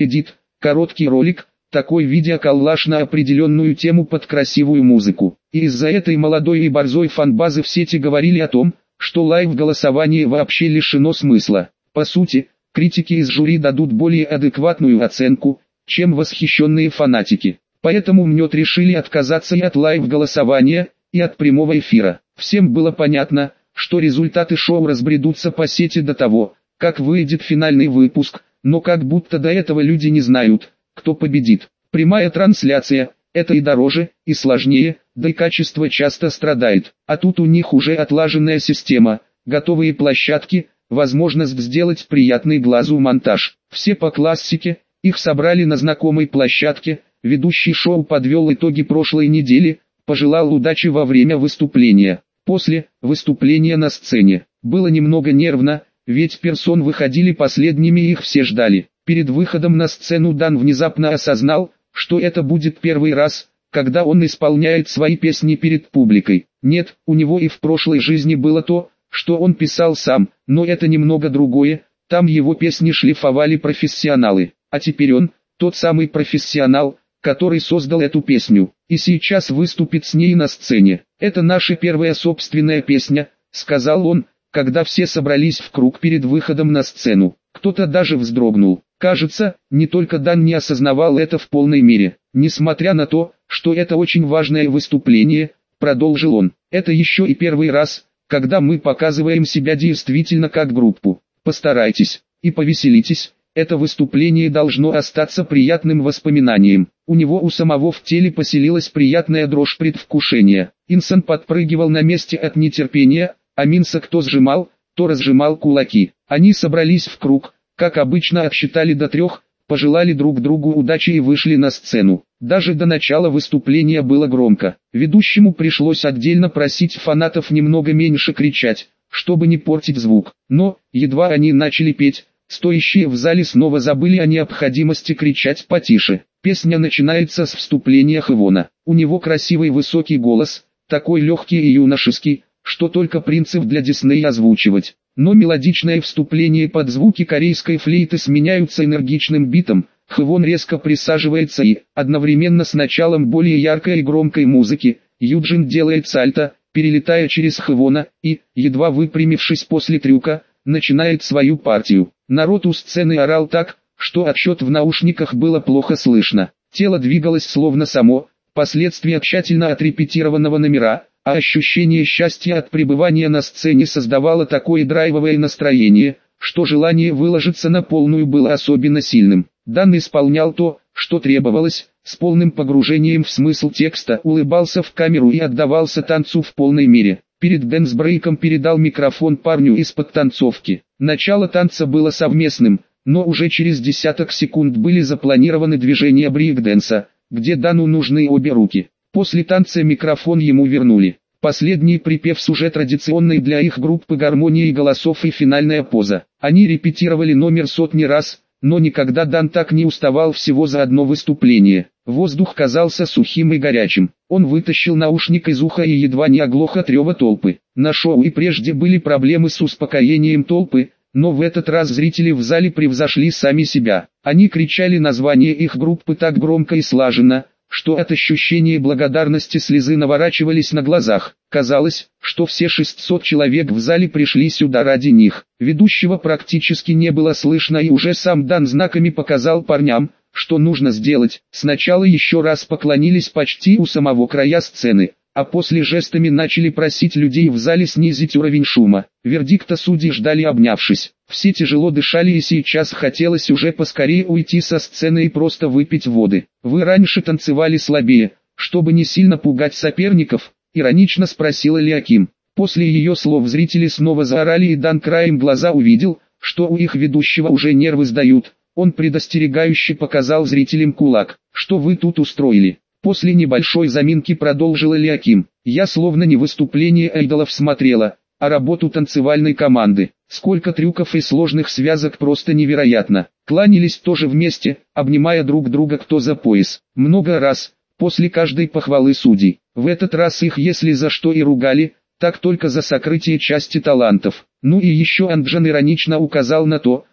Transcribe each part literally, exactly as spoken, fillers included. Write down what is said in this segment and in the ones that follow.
Эдит, короткий ролик, такой видеоколлаж на определенную тему под красивую музыку. И из-за этой молодой и борзой фанбазы в сети говорили о том, что лайв-голосование вообще лишено смысла. По сути, критики из жюри дадут более адекватную оценку, чем восхищенные фанатики. Поэтому МНЕТ решили отказаться и от лайв-голосования, и от прямого эфира. Всем было понятно, что результаты шоу разбредутся по сети до того, как выйдет финальный выпуск, но как будто до этого люди не знают, кто победит. Прямая трансляция – это и дороже, и сложнее, да и качество часто страдает. А тут у них уже отлаженная система, готовые площадки, возможность сделать приятный глазу монтаж. Все по классике, их собрали на знакомой площадке, ведущий шоу подвел итоги прошлой недели, пожелал удачи во время выступления. После выступления на сцене было немного нервно, ведь персон выходили последними и их все ждали. Перед выходом на сцену Дан внезапно осознал, что это будет первый раз, когда он исполняет свои песни перед публикой. Нет, у него и в прошлой жизни было то, что он писал сам, но это немного другое, там его песни шлифовали профессионалы, а теперь он, тот самый профессионал, который создал эту песню, и сейчас выступит с ней на сцене. «Это наша первая собственная песня», — сказал он, когда все собрались в круг перед выходом на сцену. Кто-то даже вздрогнул. Кажется, не только Дан не осознавал это в полной мере. Несмотря на то, что это очень важное выступление, продолжил он, это еще и первый раз, когда мы показываем себя действительно как группу. Постарайтесь и повеселитесь. Это выступление должно остаться приятным воспоминанием. У него у самого в теле поселилась приятная дрожь предвкушения. Инсон подпрыгивал на месте от нетерпения, а Минсок то сжимал, то разжимал кулаки. Они собрались в круг, как обычно отсчитали до трех, пожелали друг другу удачи и вышли на сцену. Даже до начала выступления было громко. Ведущему пришлось отдельно просить фанатов немного меньше кричать, чтобы не портить звук. Но, едва они начали петь, стоящие в зале снова забыли о необходимости кричать потише. Песня начинается с вступления Хэвона. У него красивый высокий голос, такой легкий и юношеский, что только принцев для Дисней озвучивать. Но мелодичное вступление под звуки корейской флейты сменяются энергичным битом, Хэвон резко присаживается и, одновременно с началом более яркой и громкой музыки, Юджин делает сальто, перелетая через Хэвона, и, едва выпрямившись после трюка, начинает свою партию. Народ у сцены орал так, что отсчет в наушниках было плохо слышно. Тело двигалось словно само, последствия тщательно отрепетированного номера, а ощущение счастья от пребывания на сцене создавало такое драйвовое настроение, что желание выложиться на полную было особенно сильным. Дан исполнял то, что требовалось, с полным погружением в смысл текста, улыбался в камеру и отдавался танцу в полной мере. Перед дэнс-брейком передал микрофон парню из подтанцовки. Начало танца было совместным, но уже через десяток секунд были запланированы движения брейк-дэнса, где Дану нужны обе руки. После танца микрофон ему вернули. Последний припев с уже традиционной для их группы гармонией голосов и финальная поза. Они репетировали номер сотни раз, но никогда Дан так не уставал всего за одно выступление. Воздух казался сухим и горячим. Он вытащил наушник из уха и едва не оглох от рева толпы. На шоу и прежде были проблемы с успокоением толпы, но в этот раз зрители в зале превзошли сами себя. Они кричали название их группы так громко и слаженно, что от ощущения благодарности слезы наворачивались на глазах. Казалось, что все шестьсот человек в зале пришли сюда ради них. Ведущего практически не было слышно, и уже сам Дан знаками показал парням, что нужно сделать. Сначала еще раз поклонились почти у самого края сцены, а после жестами начали просить людей в зале снизить уровень шума. Вердикта судей ждали обнявшись. Все тяжело дышали, и сейчас хотелось уже поскорее уйти со сцены и просто выпить воды. «Вы раньше танцевали слабее, чтобы не сильно пугать соперников?» — иронично спросила Лиаким. После ее слов зрители снова заорали, и Дан краем глаза увидел, что у их ведущего уже нервы сдают. Он предостерегающе показал зрителям кулак. «Что вы тут устроили?» После небольшой заминки продолжила Лиаким. «Я словно не выступление айдолов смотрела, а работу танцевальной команды. Сколько трюков и сложных связок, просто невероятно. Кланялись тоже вместе, обнимая друг друга кто за пояс. Много раз, после каждой похвалы судей. В этот раз их если за что и ругали, так только за сокрытие части талантов». Ну и еще Анджан иронично указал на то,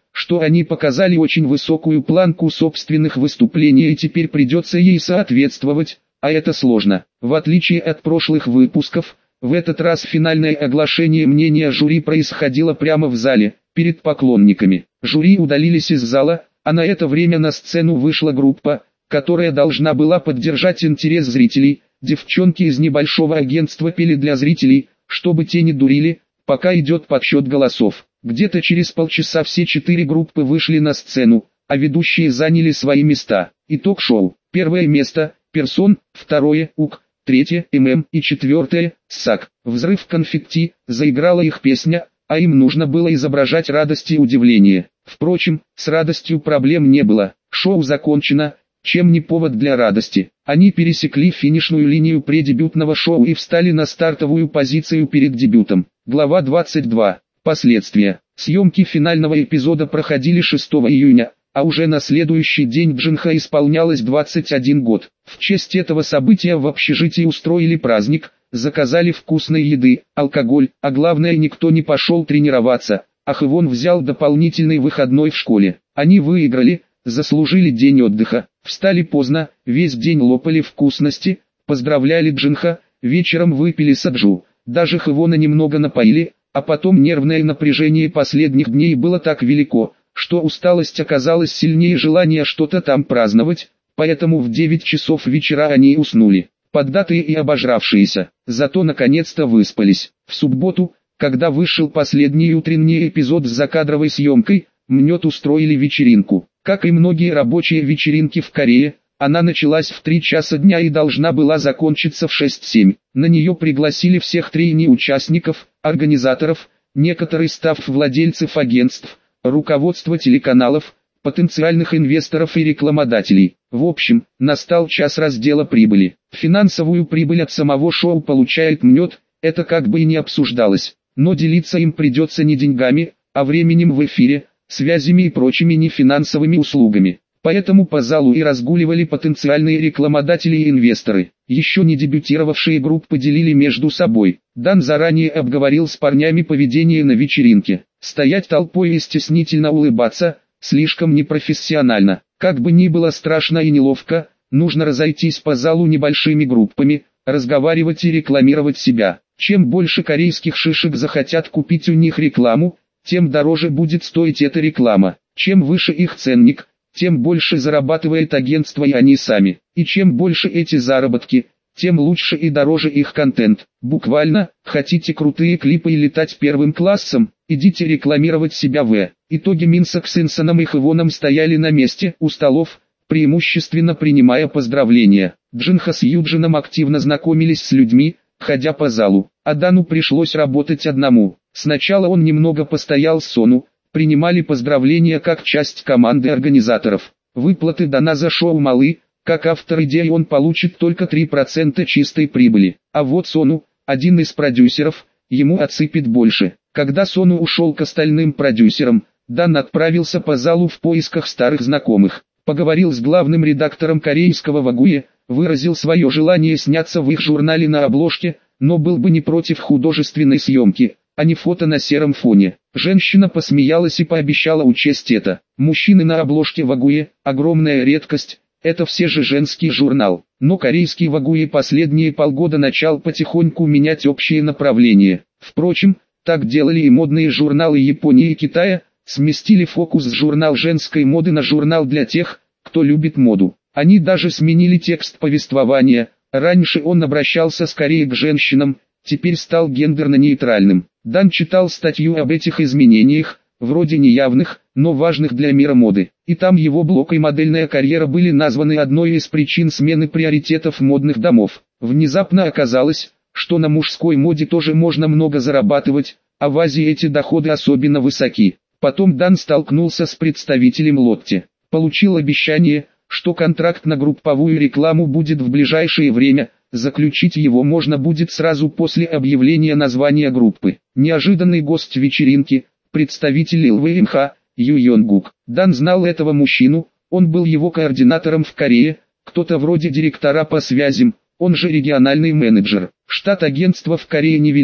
что они показали очень высокую планку собственных выступлений и теперь придется ей соответствовать, а это сложно. В отличие от прошлых выпусков, в этот раз финальное оглашение мнения жюри происходило прямо в зале, перед поклонниками. Жюри удалились из зала, а на это время на сцену вышла группа, которая должна была поддержать интерес зрителей. Девчонки из небольшого агентства пели для зрителей, чтобы те не дурили, пока идет подсчет голосов. Где-то через полчаса все четыре группы вышли на сцену, а ведущие заняли свои места. Итог шоу. Первое место – Персон, второе – УК, третье – ММ и четвертое – САК. Взрыв конфетти, заиграла их песня, а им нужно было изображать радость и удивление. Впрочем, с радостью проблем не было. Шоу закончено, чем не повод для радости. Они пересекли финишную линию преддебютного шоу и встали на стартовую позицию перед дебютом. Глава двадцать два. Последствия. Съемки финального эпизода проходили шестого июня, а уже на следующий день Джинха исполнялось двадцать один год. В честь этого события в общежитии устроили праздник, заказали вкусной еды, алкоголь, а главное, никто не пошел тренироваться, а Хэвон взял дополнительный выходной в школе. Они выиграли, заслужили день отдыха, встали поздно, весь день лопали вкусности, поздравляли Джинха, вечером выпили саджу, даже Хэвона немного напоили, а потом нервное напряжение последних дней было так велико, что усталость оказалась сильнее желания что-то там праздновать, поэтому в девять часов вечера они уснули, поддатые и обожравшиеся, зато наконец-то выспались. В субботу, когда вышел последний утренний эпизод с закадровой съемкой, Мнет устроили вечеринку. Как и многие рабочие вечеринки в Корее, она началась в три часа дня и должна была закончиться в шесть-семь. На нее пригласили всех трейни-участников, организаторов, некоторый став владельцев агентств, руководство телеканалов, потенциальных инвесторов и рекламодателей. В общем, настал час раздела прибыли. Финансовую прибыль от самого шоу получает Мнет, это как бы и не обсуждалось, но делиться им придется не деньгами, а временем в эфире, связями и прочими нефинансовыми услугами. Поэтому по залу и разгуливали потенциальные рекламодатели и инвесторы. Еще не дебютировавшие группы делили между собой. Дан заранее обговорил с парнями поведение на вечеринке. Стоять толпой и стеснительно улыбаться – слишком непрофессионально. Как бы ни было страшно и неловко, нужно разойтись по залу небольшими группами, разговаривать и рекламировать себя. Чем больше корейских шишек захотят купить у них рекламу, тем дороже будет стоить эта реклама. Чем выше их ценник, тем больше зарабатывает агентство и они сами. И чем больше эти заработки, тем лучше и дороже их контент. Буквально, хотите крутые клипы и летать первым классом, идите рекламировать себя в. Итоге Минсок с Инсоном и Хэвоном стояли на месте у столов, преимущественно принимая поздравления. Джинха с Юджином активно знакомились с людьми, ходя по залу, а Дану пришлось работать одному. Сначала он немного постоял с Сону, принимали поздравления как часть команды организаторов. Выплаты Дана за шоу малы, как автор идеи он получит только три процента чистой прибыли. А вот Сону, один из продюсеров, ему отсыпет больше. Когда Сону ушел к остальным продюсерам, Дан отправился по залу в поисках старых знакомых. Поговорил с главным редактором корейского Вагуе, выразил свое желание сняться в их журнале на обложке, но был бы не против художественной съемки, а не фото на сером фоне. Женщина посмеялась и пообещала учесть это. Мужчины на обложке Вагуе – огромная редкость, это все же женский журнал. Но корейский Вагуе последние полгода начал потихоньку менять общее направление. Впрочем, так делали и модные журналы Японии и Китая, сместили фокус с журнал женской моды на журнал для тех, кто любит моду. Они даже сменили текст повествования, раньше он обращался скорее к женщинам, теперь стал гендерно-нейтральным. Дан читал статью об этих изменениях, вроде неявных, но важных для мира моды. И там его блог и модельная карьера были названы одной из причин смены приоритетов модных домов. Внезапно оказалось, что на мужской моде тоже можно много зарабатывать, а в Азии эти доходы особенно высоки. Потом Дан столкнулся с представителем Лотте. Получил обещание, что контракт на групповую рекламу будет в ближайшее время, заключить его можно будет сразу после объявления названия группы. Неожиданный гость вечеринки, представитель эл вэ эм ха, Ю Йонгук. Дан знал этого мужчину, он был его координатором в Корее, кто-то вроде директора по связям, он же региональный менеджер. Штат агентства в Корее невелик,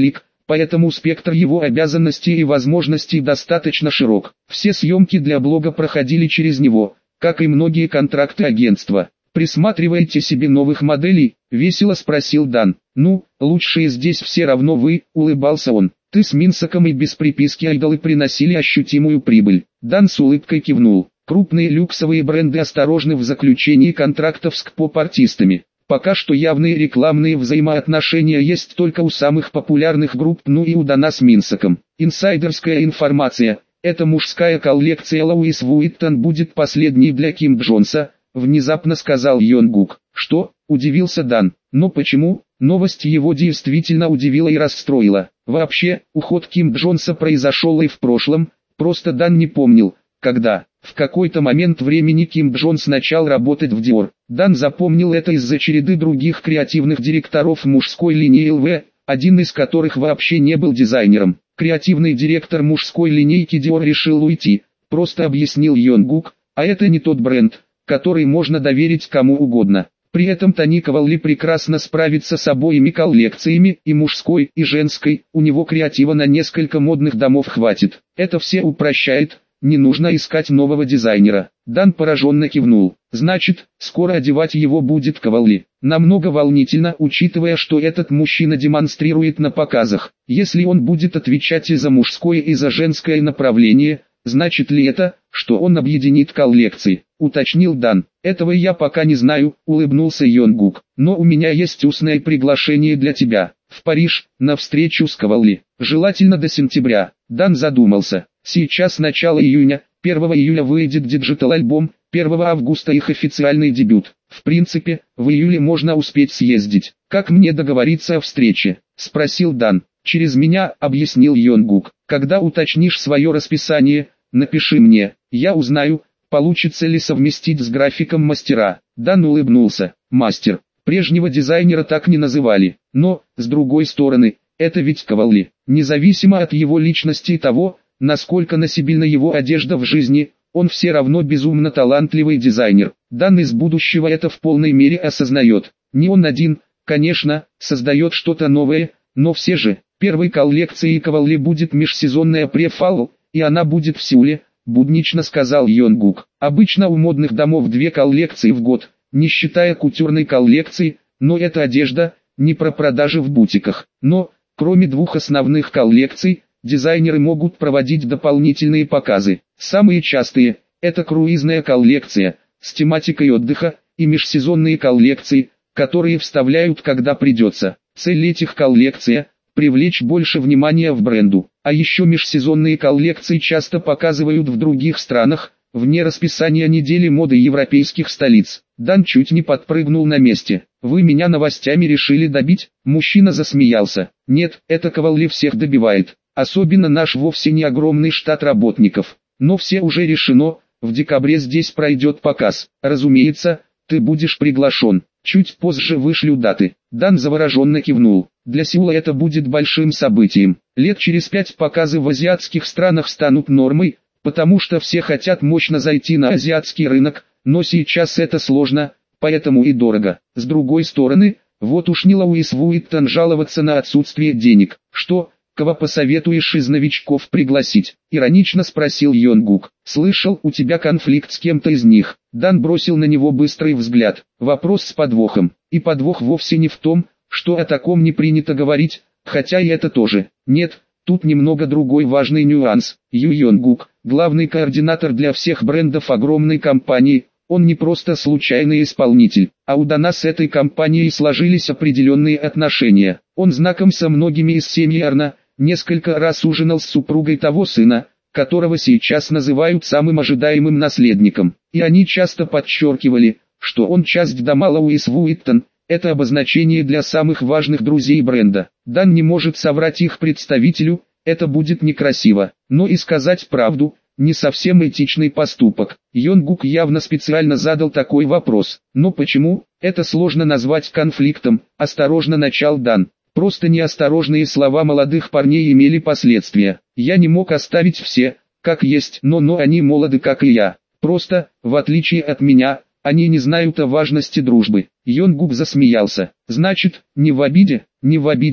поэтому спектр его обязанностей и возможностей достаточно широк. Все съемки для блога проходили через него, как и многие контракты агентства. «Присматриваете себе новых моделей?» — весело спросил Дан. «Ну, лучшие здесь все равно вы», — улыбался он. «Ты с Минсоком и без приписки айдолы приносили ощутимую прибыль». Дан с улыбкой кивнул. Крупные люксовые бренды осторожны в заключении контрактов с поп-артистами. Пока что явные рекламные взаимоотношения есть только у самых популярных групп, ну и у Дана с Минсоком. Инсайдерская информация. Эта мужская коллекция Луис Вуиттон будет последней для Ким Джонса, внезапно сказал Йонгук. Что? Удивился Дан. Но почему? Новость его действительно удивила и расстроила. Вообще, уход Ким Джонса произошел и в прошлом, просто Дан не помнил, когда. В какой-то момент времени Ким Джонс начал работать в Dior. Дан запомнил это из-за череды других креативных директоров мужской линии эл ви, один из которых вообще не был дизайнером. Креативный директор мужской линейки Dior решил уйти, просто объяснил Йонгук, а это не тот бренд, который можно доверить кому угодно. При этом Тони Кавалли прекрасно справится с обоими коллекциями, и мужской, и женской, у него креатива на несколько модных домов хватит. Это все упрощает. Не нужно искать нового дизайнера. Дан пораженно кивнул. Значит, скоро одевать его будет Кавалли. Намного волнительно, учитывая, что этот мужчина демонстрирует на показах. Если он будет отвечать и за мужское, и за женское направление, значит ли это, что он объединит коллекции? Уточнил Дан. Этого я пока не знаю, улыбнулся Йонгук. Но у меня есть устное приглашение для тебя. В Париж, на встречу с Кавалли. Желательно до сентября. Дан задумался. Сейчас начало июня, первого июля выйдет диджитал-альбом, первого августа их официальный дебют. В принципе, в июле можно успеть съездить. Как мне договориться о встрече? Спросил Дан. Через меня, объяснил Йонгук. Когда уточнишь свое расписание, напиши мне, я узнаю, получится ли совместить с графиком мастера. Дан улыбнулся. Мастер. Прежнего дизайнера так не называли. Но, с другой стороны, это ведь Кавалли. Независимо от его личности и того, насколько носибельна его одежда в жизни, он все равно безумно талантливый дизайнер. Дан из будущего это в полной мере осознает. Не он один, конечно, создает что-то новое, но все же, первой коллекцией Кавалли будет межсезонная префал, и она будет в Сеуле, буднично сказал Йонгук. Обычно у модных домов две коллекции в год, не считая кутюрной коллекции, но это одежда, не про продажи в бутиках. Но, кроме двух основных коллекций, дизайнеры могут проводить дополнительные показы. Самые частые – это круизная коллекция, с тематикой отдыха, и межсезонные коллекции, которые вставляют когда придется. Цель этих коллекций – привлечь больше внимания в бренду. А еще межсезонные коллекции часто показывают в других странах, вне расписания недели моды европейских столиц. Дан чуть не подпрыгнул на месте. «Вы меня новостями решили добить?» Мужчина засмеялся. «Нет, это Кавалли всех добивает. Особенно наш вовсе не огромный штат работников. Но все уже решено, в декабре здесь пройдет показ. Разумеется, ты будешь приглашен. Чуть позже вышлю даты». Дан завороженно кивнул. Для Сеула это будет большим событием. Лет через пять показы в азиатских странах станут нормой, потому что все хотят мощно зайти на азиатский рынок, но сейчас это сложно, поэтому и дорого. С другой стороны, вот уж не Луис Вуиттон жаловаться на отсутствие денег. «Что, кого посоветуешь из новичков пригласить?» — иронично спросил Йонгук. «Слышал, у тебя конфликт с кем-то из них». Дан бросил на него быстрый взгляд. Вопрос с подвохом. И подвох вовсе не в том, что о таком не принято говорить, хотя и это тоже. Нет, тут немного другой важный нюанс. Ю Йонгук, главный координатор для всех брендов огромной компании, он не просто случайный исполнитель, а у Дана с этой компанией сложились определенные отношения. Он знаком со многими из семьи Арна, несколько раз ужинал с супругой того сына, которого сейчас называют самым ожидаемым наследником. И они часто подчеркивали, что он часть дома Луис Вуиттон. Это обозначение для самых важных друзей бренда. Дан не может соврать их представителю, это будет некрасиво. Но и сказать правду – не совсем этичный поступок. Йонгук явно специально задал такой вопрос. Но почему? Это сложно назвать конфликтом, осторожно начал Дан. Просто неосторожные слова молодых парней имели последствия. Я не мог оставить все, как есть, но но они молоды как и я. Просто, в отличие от меня, они не знают о важности дружбы. Йонгук засмеялся. Значит, не в обиде, не в обиде,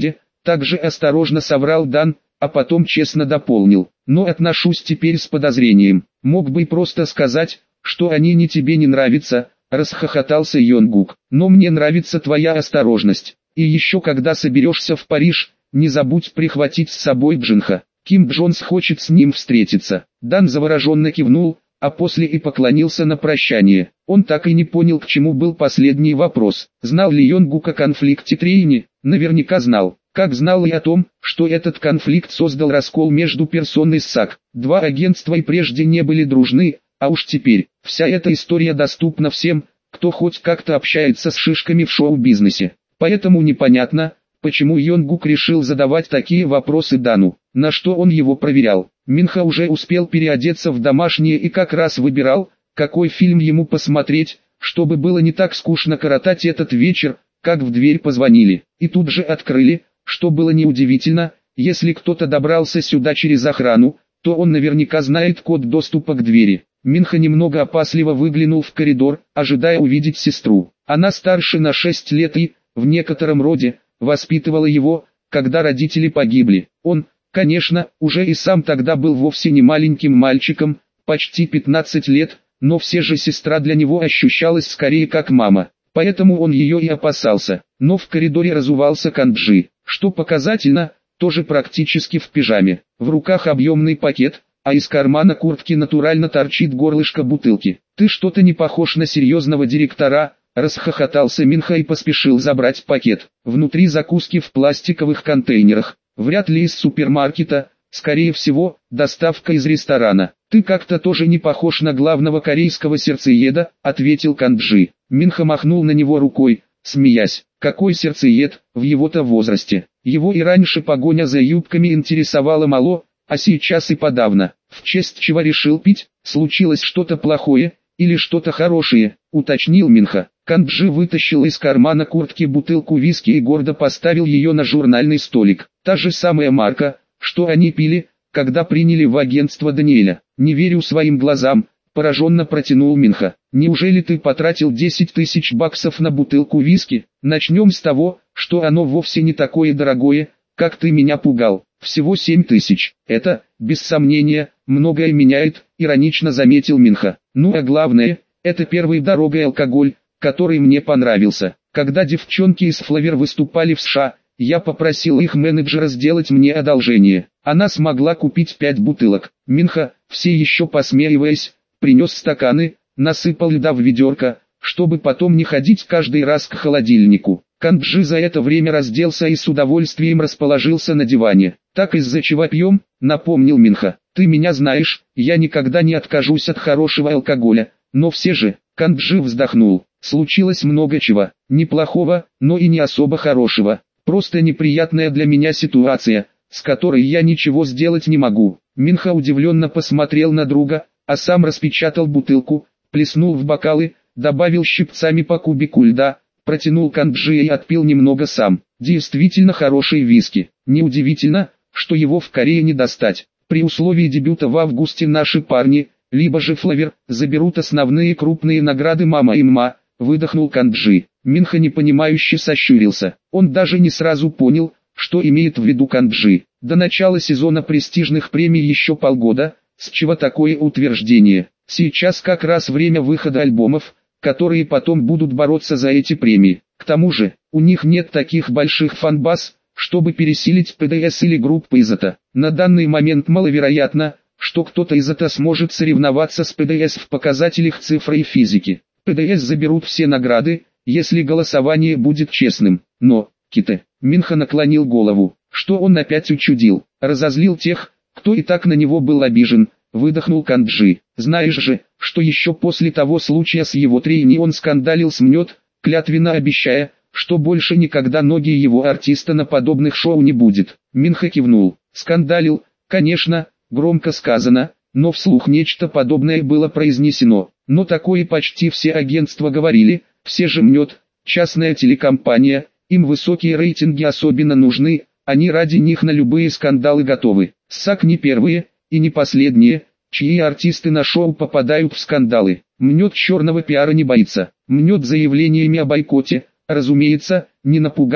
Также осторожно соврал Дан, а потом честно дополнил. Но отношусь теперь с подозрением. Мог бы просто сказать, что они не тебе не нравятся, расхохотался Йонгук. Но мне нравится твоя осторожность. И еще когда соберешься в Париж, не забудь прихватить с собой Джинха. Ким Джонс хочет с ним встретиться. Дан завороженно кивнул, а после и поклонился на прощание. Он так и не понял, к чему был последний вопрос. Знал ли Йонгук о конфликте Трейни? Наверняка знал. Как знал и о том, что этот конфликт создал раскол между персоной Сак. Два агентства и прежде не были дружны, а уж теперь, вся эта история доступна всем, кто хоть как-то общается с шишками в шоу-бизнесе. Поэтому непонятно, почему Йонгук решил задавать такие вопросы Дану, на что он его проверял. Минха уже успел переодеться в домашнее и как раз выбирал, какой фильм ему посмотреть, чтобы было не так скучно коротать этот вечер, как в дверь позвонили, и тут же открыли. Что было неудивительно, если кто-то добрался сюда через охрану, то он наверняка знает код доступа к двери. Минха немного опасливо выглянул в коридор, ожидая увидеть сестру. Она старше на шесть лет и, в некотором роде, воспитывала его, когда родители погибли. Он, конечно, уже и сам тогда был вовсе не маленьким мальчиком, почти пятнадцать лет, но все же сестра для него ощущалась скорее как мама. Поэтому он ее и опасался. Но в коридоре разувался Канджи, что показательно, тоже практически в пижаме. В руках объемный пакет, а из кармана куртки натурально торчит горлышко бутылки. «Ты что-то не похож на серьезного директора», — расхохотался Минха и поспешил забрать пакет. Внутри закуски в пластиковых контейнерах, вряд ли из супермаркета, скорее всего, доставка из ресторана. «Ты как-то тоже не похож на главного корейского сердцееда», — ответил Канджи. Минха махнул на него рукой, смеясь. Какой сердцеед, в его-то возрасте. Его и раньше погоня за юбками интересовала мало, а сейчас и подавно. В честь чего решил пить? Случилось что-то плохое, или что-то хорошее, уточнил Минха. Канджи вытащил из кармана куртки бутылку виски и гордо поставил ее на журнальный столик. Та же самая марка, что они пили, когда приняли в агентство Даниэля. Не верю своим глазам, пораженно протянул Минха. Неужели ты потратил десять тысяч баксов на бутылку виски? Начнем с того, что оно вовсе не такое дорогое, как ты меня пугал. Всего семь тысяч. Это, без сомнения, многое меняет, иронично заметил Минха. Ну а главное, это первый дорогой алкоголь, который мне понравился. Когда девчонки из Флавер выступали в США, я попросил их менеджера сделать мне одолжение. Она смогла купить пять бутылок. Минха, все еще посмеиваясь, принес стаканы, насыпал льда в ведерко, чтобы потом не ходить каждый раз к холодильнику. Канджи за это время разделся и с удовольствием расположился на диване. «Так из-за чего пьем?» — напомнил Минха. «Ты меня знаешь, я никогда не откажусь от хорошего алкоголя, но все же...» Канджи вздохнул. «Случилось много чего, неплохого, но и не особо хорошего. Просто неприятная для меня ситуация, с которой я ничего сделать не могу». Минха удивленно посмотрел на друга, а сам распечатал бутылку, плеснул в бокалы, добавил щипцами по кубику льда, протянул Канджи и отпил немного сам. Действительно хороший виски. Неудивительно, что его в Корее не достать. При условии дебюта в августе наши парни, либо же Флавер, заберут основные крупные награды «Мама и Мма», выдохнул Канджи. Минха непонимающе сощурился. Он даже не сразу понял, что имеет в виду Канджи. До начала сезона престижных премий еще полгода, с чего такое утверждение? Сейчас как раз время выхода альбомов, которые потом будут бороться за эти премии. К тому же, у них нет таких больших фан-баз, чтобы пересилить пэ дэ эс или группы Изота. На данный момент маловероятно, что кто-то из Изота сможет соревноваться с пэ дэ эс в показателях цифры и физики. пэ дэ эс заберут все награды, если голосование будет честным. Но, Ките, Минха наклонил голову. Что он опять учудил? Разозлил тех, кто и так на него был обижен, выдохнул Канджи. Знаешь же, что еще после того случая с его Трейни он скандалил с Мнет, клятвенно обещая, что больше никогда ноги его артиста на подобных шоу не будет. Минха кивнул. Скандалил, конечно, громко сказано, но вслух нечто подобное было произнесено. Но такое почти все агентства говорили, все же Мнет, частная телекомпания, им высокие рейтинги особенно нужны, они ради них на любые скандалы готовы. Сак не первые, и не последние, чьи артисты на шоу попадают в скандалы. Мнет черного пиара не боится. Мнет заявлениями о бойкоте, разумеется, не напугать,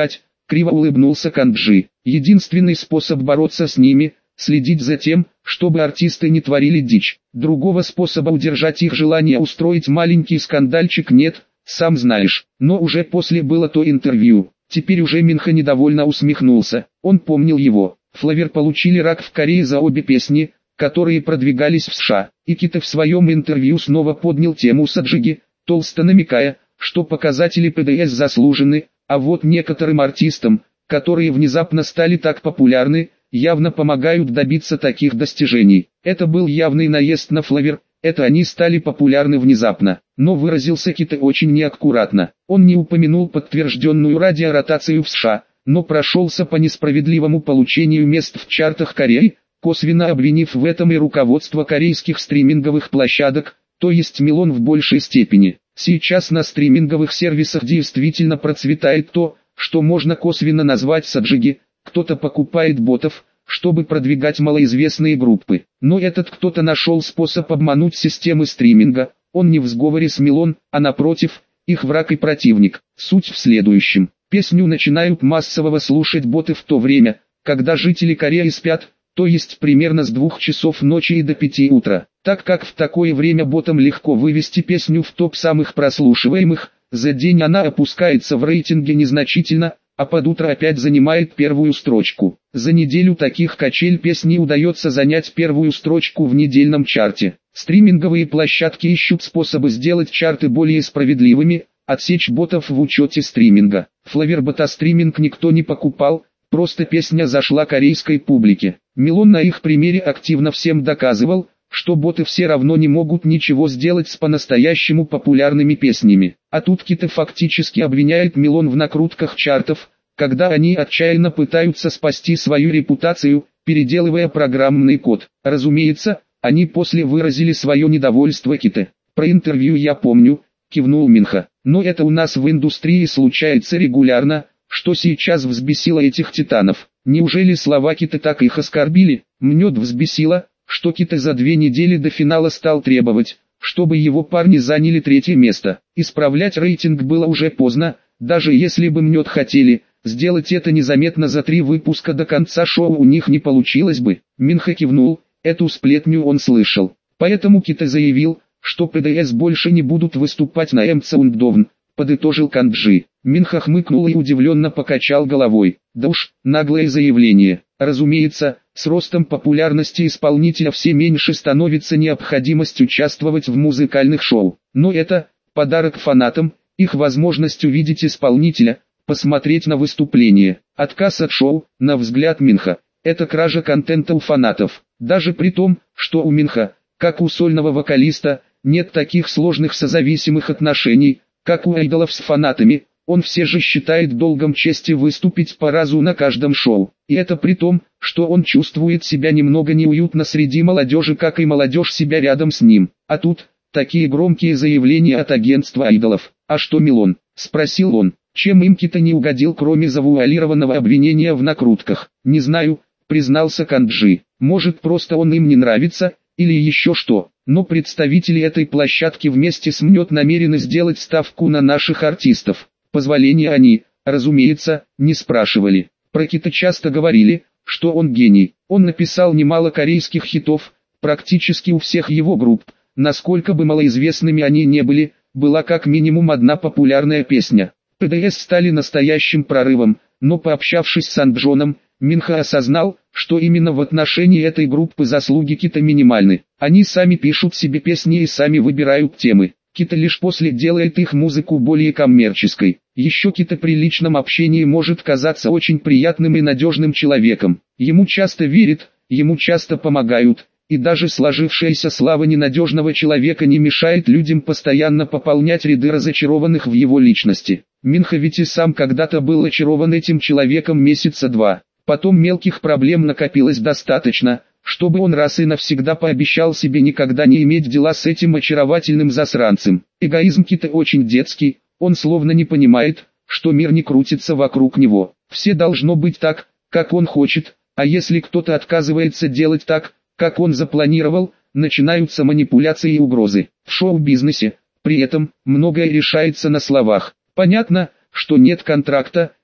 Криво улыбнулся Канджи. Единственный способ бороться с ними – следить за тем, чтобы артисты не творили дичь. Другого способа удержать их желание устроить маленький скандальчик нет, сам знаешь. Но уже после было то интервью. Теперь уже Минха недовольно усмехнулся. Он помнил его. Флавер получили рак в Корее за обе песни, которые продвигались в США. И Кита в своем интервью снова поднял тему Саджиги, толсто намекая, что показатели ПДС заслужены, а вот некоторым артистам, которые внезапно стали так популярны, явно помогают добиться таких достижений. Это был явный наезд на Флавер, это они стали популярны внезапно. Но выразился Кита очень неаккуратно. Он не упомянул подтвержденную радиоротацию в США, но прошелся по несправедливому получению мест в чартах Кореи, косвенно обвинив в этом и руководство корейских стриминговых площадок, то есть Мелон в большей степени. Сейчас на стриминговых сервисах действительно процветает то, что можно косвенно назвать саджиги. Кто-то покупает ботов, чтобы продвигать малоизвестные группы. Но этот кто-то нашел способ обмануть системы стриминга. Он не в сговоре с Мелон, а напротив, их враг и противник. Суть в следующем. Песню начинают массово слушать боты в то время, когда жители Кореи спят, то есть примерно с двух часов ночи и до пяти утра. Так как в такое время ботам легко вывести песню в топ самых прослушиваемых, за день она опускается в рейтинге незначительно, а под утро опять занимает первую строчку. За неделю таких качель песни удается занять первую строчку в недельном чарте. Стриминговые площадки ищут способы сделать чарты более справедливыми, отсечь ботов в учете стриминга. Флавер бота стриминг никто не покупал, просто песня зашла корейской публике. Мелон на их примере активно всем доказывал, что боты все равно не могут ничего сделать с по-настоящему популярными песнями. А тут Кита фактически обвиняет Мелон в накрутках чартов, когда они отчаянно пытаются спасти свою репутацию, переделывая программный код. Разумеется, они после выразили свое недовольство Ките. Про интервью я помню, кивнул Минха. Но это у нас в индустрии случается регулярно, что сейчас взбесило этих титанов. Неужели слова Киты так их оскорбили? Мнет взбесило, что Кита за две недели до финала стал требовать, чтобы его парни заняли третье место. Исправлять рейтинг было уже поздно, даже если бы Мнет хотели, сделать это незаметно за три выпуска до конца шоу у них не получилось бы. Минха кивнул, эту сплетню он слышал. Поэтому Кита заявил, что ПДС больше не будут выступать на эм Countdown, подытожил Канджи. Минха хмыкнул и удивленно покачал головой. Да уж, наглое заявление. Разумеется, с ростом популярности исполнителя все меньше становится необходимость участвовать в музыкальных шоу. Но это подарок фанатам, их возможность увидеть исполнителя, посмотреть на выступление. Отказ от шоу, на взгляд Минха, это кража контента у фанатов. Даже при том, что у Минха, как у сольного вокалиста, нет таких сложных созависимых отношений, как у айдолов с фанатами. Он все же считает долгом чести выступить по разу на каждом шоу. И это при том, что он чувствует себя немного неуютно среди молодежи, как и молодежь себя рядом с ним. А тут, такие громкие заявления от агентства айдолов. «А что Мелон?» – спросил он. Чем им Кита не угодил, кроме завуалированного обвинения в накрутках? «Не знаю», – признался Канджи. «Может, просто он им не нравится, или еще что. Но представители этой площадки вместе с Мнет намерены сделать ставку на наших артистов». Позволения они, разумеется, не спрашивали. Про Кита часто говорили, что он гений. Он написал немало корейских хитов, практически у всех его групп. Насколько бы малоизвестными они не были, была как минимум одна популярная песня. ПДС стали настоящим прорывом, но пообщавшись с Анджоном, Минха осознал, что именно в отношении этой группы заслуги Кита минимальны. Они сами пишут себе песни и сами выбирают темы. Кита лишь после делает их музыку более коммерческой. Еще Кита при личном общении может казаться очень приятным и надежным человеком. Ему часто верят, ему часто помогают, и даже сложившаяся слава ненадежного человека не мешает людям постоянно пополнять ряды разочарованных в его личности. Минха ведь и сам когда-то был очарован этим человеком месяца два. Потом мелких проблем накопилось достаточно, чтобы он раз и навсегда пообещал себе никогда не иметь дела с этим очаровательным засранцем. Эгоизм Кита очень детский, он словно не понимает, что мир не крутится вокруг него. Все должно быть так, как он хочет, а если кто-то отказывается делать так, как он запланировал, начинаются манипуляции и угрозы. В шоу-бизнесе, при этом, многое решается на словах. Понятно, что нет контракта,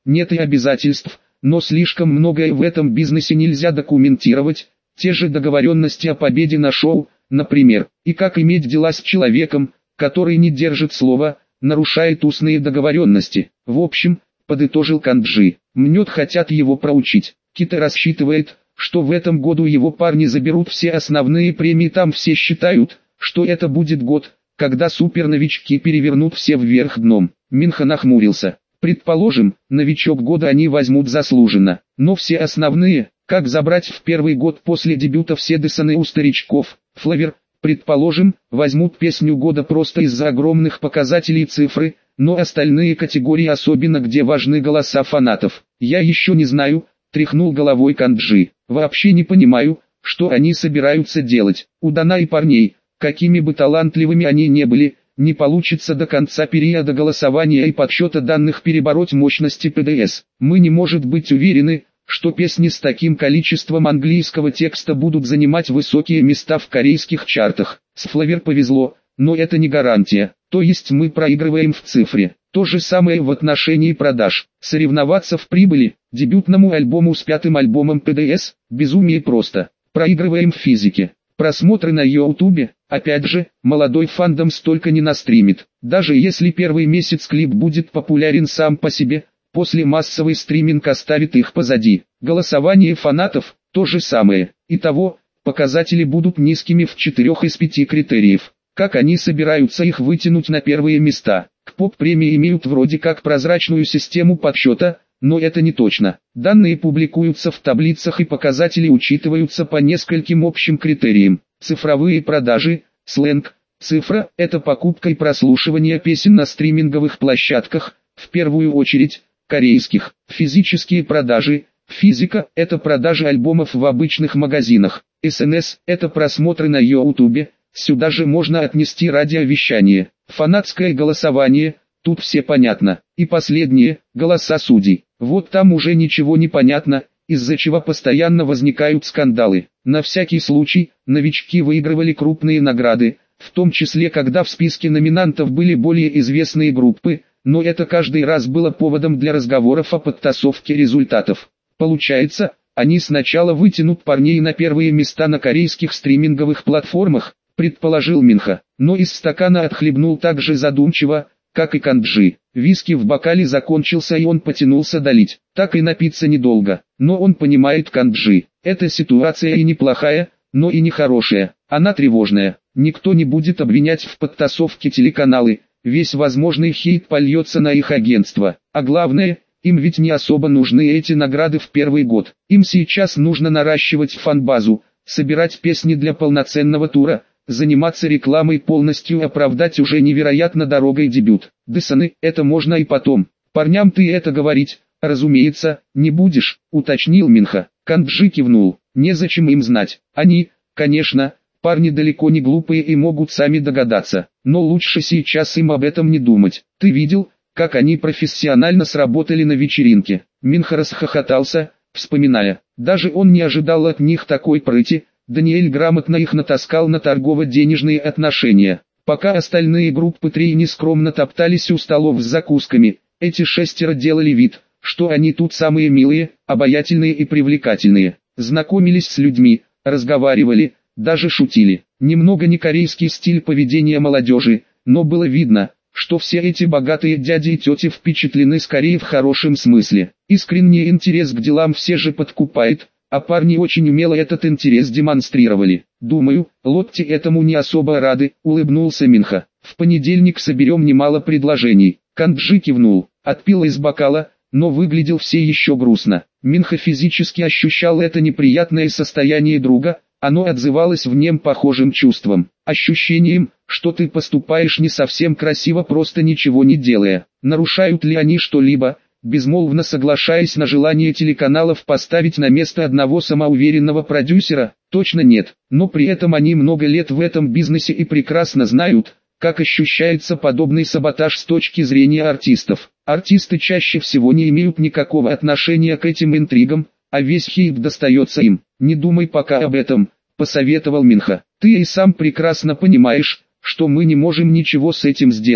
нет и обязательств, но слишком многое в этом бизнесе нельзя документировать, те же договоренности о победе на шоу, например, и как иметь дела с человеком, который не держит слова, нарушает устные договоренности. В общем, подытожил Канджи, мнет хотят его проучить. Кита рассчитывает, что в этом году его парни заберут все основные премии, там все считают, что это будет год, когда суперновички перевернут все вверх дном. Минха нахмурился. Предположим, новичок года они возьмут заслуженно, но все основные, как забрать в первый год после дебюта все десаны у старичков, Флавер, предположим, возьмут песню года просто из-за огромных показателей цифры, но остальные категории, особенно где важны голоса фанатов, я еще не знаю, тряхнул головой Канджи, вообще не понимаю, что они собираются делать. У Дана и парней, какими бы талантливыми они не были, не получится до конца периода голосования и подсчета данных перебороть мощности пи ди эс. Мы не можем быть уверены, что песни с таким количеством английского текста будут занимать высокие места в корейских чартах. С Флавер повезло, но это не гарантия, то есть мы проигрываем в цифре. То же самое в отношении продаж. Соревноваться в прибыли, дебютному альбому с пятым альбомом пи ди эс, безумие просто. Проигрываем в физике. Просмотры на ютубе, опять же, молодой фандом столько не настримит. Даже если первый месяц клип будет популярен сам по себе, после массовый стриминг оставит их позади. Голосование фанатов – то же самое. Итого, показатели будут низкими в четырех из пяти критериев. Как они собираются их вытянуть на первые места? К поп-премии имеют вроде как прозрачную систему подсчета, но это не точно. Данные публикуются в таблицах и показатели учитываются по нескольким общим критериям. Цифровые продажи, сленг, цифра – это покупка и прослушивание песен на стриминговых площадках, в первую очередь, корейских. Физические продажи, физика – это продажи альбомов в обычных магазинах. эс эн эс – это просмотры на ютубе, сюда же можно отнести радиовещание. Фанатское голосование – тут все понятно. И последнее – голоса судей. Вот там уже ничего не понятно, из-за чего постоянно возникают скандалы. На всякий случай, новички выигрывали крупные награды, в том числе когда в списке номинантов были более известные группы, но это каждый раз было поводом для разговоров о подтасовке результатов. Получается, они сначала вытянут парней на первые места на корейских стриминговых платформах, предположил Минха, но из стакана отхлебнул так же задумчиво, как и Канджи. Виски в бокале закончился и он потянулся долить. Так и напиться недолго. Но он понимает Канджи. Эта ситуация и неплохая, но и нехорошая. Она тревожная. Никто не будет обвинять в подтасовке телеканалы. Весь возможный хейт польется на их агентство. А главное, им ведь не особо нужны эти награды в первый год. Им сейчас нужно наращивать фан-базу, собирать песни для полноценного тура, заниматься рекламой, полностью оправдать уже невероятно дорогой дебют. Десаны, это можно и потом. Парням ты это говорить, разумеется, не будешь, уточнил Минха. Канджи кивнул. Незачем им знать. Они, конечно, парни далеко не глупые и могут сами догадаться. Но лучше сейчас им об этом не думать. Ты видел, как они профессионально сработали на вечеринке? Минха расхохотался, вспоминая. Даже он не ожидал от них такой прыти. Даниэль грамотно их натаскал на торгово-денежные отношения. Пока остальные группы три нескромно топтались у столов с закусками, эти шестеро делали вид, что они тут самые милые, обаятельные и привлекательные. Знакомились с людьми, разговаривали, даже шутили. Немного не корейский стиль поведения молодежи, но было видно, что все эти богатые дяди и тети впечатлены скорее в хорошем смысле. Искренний интерес к делам все же подкупает. А парни очень умело этот интерес демонстрировали. Думаю, Лотти этому не особо рады, улыбнулся Минха. В понедельник соберем немало предложений. Канджи кивнул, отпил из бокала, но выглядел все еще грустно. Минха физически ощущал это неприятное состояние друга, оно отзывалось в нем похожим чувством. Ощущением, что ты поступаешь не совсем красиво, просто ничего не делая. Нарушают ли они что-либо? Безмолвно соглашаясь на желание телеканалов поставить на место одного самоуверенного продюсера, точно нет, но при этом они много лет в этом бизнесе и прекрасно знают, как ощущается подобный саботаж с точки зрения артистов. Артисты чаще всего не имеют никакого отношения к этим интригам, а весь хейт достается им. Не думай пока об этом, посоветовал Минха. Ты и сам прекрасно понимаешь, что мы не можем ничего с этим сделать.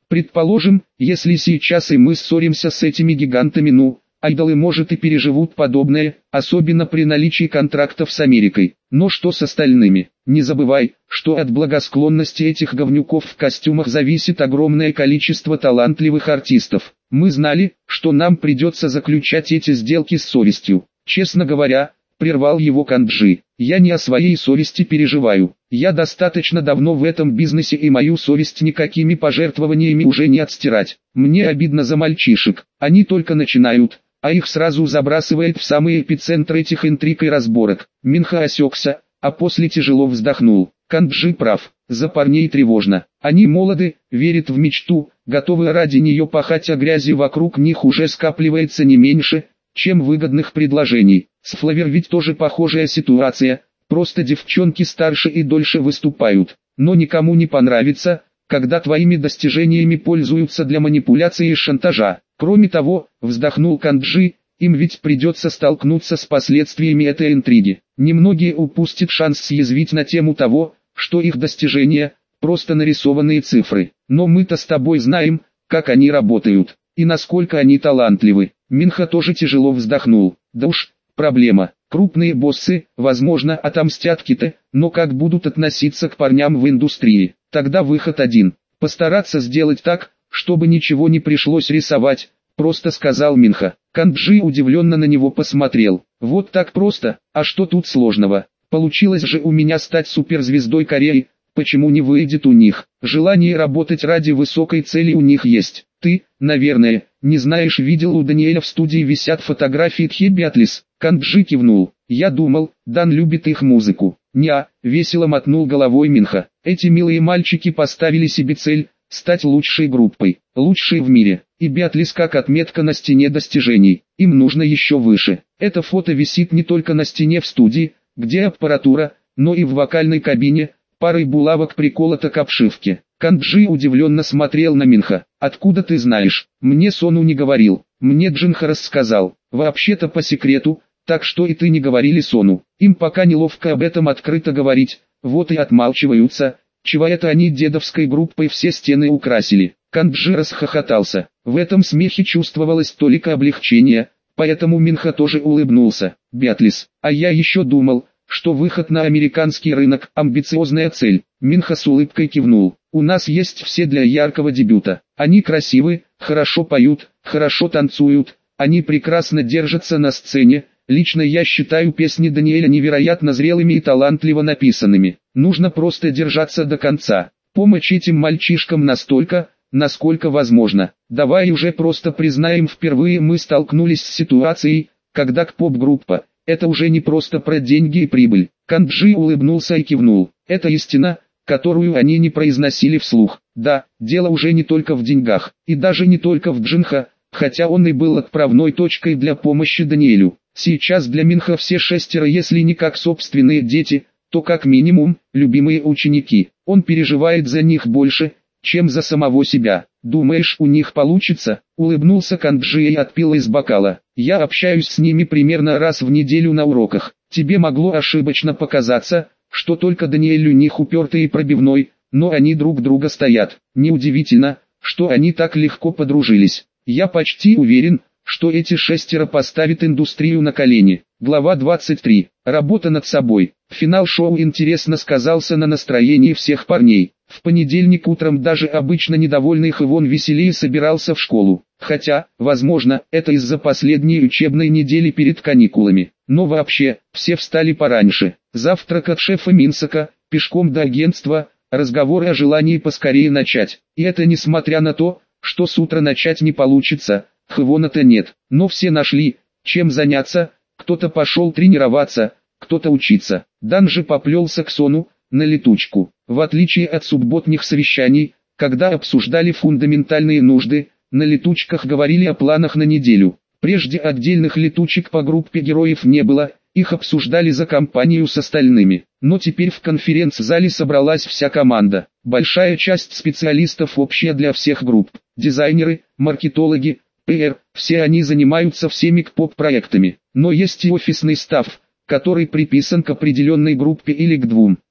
Предположим, если сейчас и мы ссоримся с этими гигантами, ну, айдолы может и переживут подобное, особенно при наличии контрактов с Америкой. Но что с остальными? Не забывай, что от благосклонности этих говнюков в костюмах зависит огромное количество талантливых артистов. Мы знали, что нам придется заключать эти сделки с совестью. Честно говоря, прервал его Канджи, я не о своей совести переживаю. Я достаточно давно в этом бизнесе, и мою совесть никакими пожертвованиями уже не отстирать. Мне обидно за мальчишек, они только начинают, а их сразу забрасывает в самый эпицентр этих интриг и разборок. Минха осекся, а после тяжело вздохнул. Канджи прав, за парней тревожно. Они молоды, верят в мечту, готовы ради нее пахать, а грязи вокруг них уже скапливается не меньше, чем выгодных предложений. С Флавер ведь тоже похожая ситуация, просто девчонки старше и дольше выступают. Но никому не понравится, когда твоими достижениями пользуются для манипуляции и шантажа. Кроме того, вздохнул Канджи, им ведь придется столкнуться с последствиями этой интриги. Немногие упустят шанс съязвить на тему того, что их достижения – просто нарисованные цифры. Но мы-то с тобой знаем, как они работают, и насколько они талантливы. Минха тоже тяжело вздохнул. Да уж, проблема. Крупные боссы, возможно, отомстят Ките, но как будут относиться к парням в индустрии? Тогда выход один. Постараться сделать так, чтобы ничего не пришлось рисовать, просто сказал Минха. Канджи удивленно на него посмотрел. Вот так просто, а что тут сложного? Получилось же у меня стать суперзвездой Кореи, почему не выйдет у них? Желание работать ради высокой цели у них есть. Ты, наверное, не знаешь, видел, у Даниэля в студии висят фотографии Тхе Бятлис. Канджи кивнул. Я думал, Дан любит их музыку. Неа, весело мотнул головой Минха. Эти милые мальчики поставили себе цель – стать лучшей группой, лучшей в мире. И Бятлис как отметка на стене достижений. Им нужно еще выше. Это фото висит не только на стене в студии, где аппаратура, но и в вокальной кабине, парой булавок приколото к обшивке. Канджи удивленно смотрел на Минха. «Откуда ты знаешь? Мне Сону не говорил. Мне Джинха рассказал. Вообще-то по секрету, так что и ты не говорили Сону. Им пока неловко об этом открыто говорить, вот и отмалчиваются. Чего это они дедовской группой все стены украсили?» Канджи расхохотался. В этом смехе чувствовалось толика облегчения, поэтому Минха тоже улыбнулся. «Бятлис, а я еще думал, что выход на американский рынок – амбициозная цель». Минха с улыбкой кивнул. «У нас есть все для яркого дебюта. Они красивы, хорошо поют, хорошо танцуют, они прекрасно держатся на сцене. Лично я считаю песни Даниэля невероятно зрелыми и талантливо написанными. Нужно просто держаться до конца. Помочь этим мальчишкам настолько, насколько возможно. Давай уже просто признаем, впервые мы столкнулись с ситуацией, когда к поп-группа – это уже не просто про деньги и прибыль». Канджи улыбнулся и кивнул. «Это истина, которую они не произносили вслух. Да, дело уже не только в деньгах, и даже не только в Джинха, хотя он и был отправной точкой для помощи Даниэлю. Сейчас для Минха все шестеро, если не как собственные дети, то как минимум, любимые ученики. Он переживает за них больше, чем за самого себя. Думаешь, у них получится?» Улыбнулся Канджи и отпил из бокала. «Я общаюсь с ними примерно раз в неделю на уроках. Тебе могло ошибочно показаться, что только Даниэль у них упертый и пробивной, но они друг друга стоят. Неудивительно, что они так легко подружились. Я почти уверен, что эти шестеро поставят индустрию на колени». Глава двадцать три. Работа над собой. Финал шоу интересно сказался на настроении всех парней. В понедельник утром даже обычно недовольный Хэвон веселее собирался в школу. Хотя, возможно, это из-за последней учебной недели перед каникулами. Но вообще, все встали пораньше. Завтрак от шефа Минсака, пешком до агентства, разговоры о желании поскорее начать. И это несмотря на то, что с утра начать не получится, Хэвона-то нет. Но все нашли, чем заняться. Кто-то пошел тренироваться, кто-то учиться. Дан же поплелся к Сону, на летучку. В отличие от субботних совещаний, когда обсуждали фундаментальные нужды, на летучках говорили о планах на неделю. Прежде отдельных летучек по группе героев не было, их обсуждали за компанию с остальными. Но теперь в конференц-зале собралась вся команда. Большая часть специалистов общая для всех групп. Дизайнеры, маркетологи, пи ар, все они занимаются всеми поп-проектами. Но есть и офисный стафф, который приписан к определенной группе или к двум.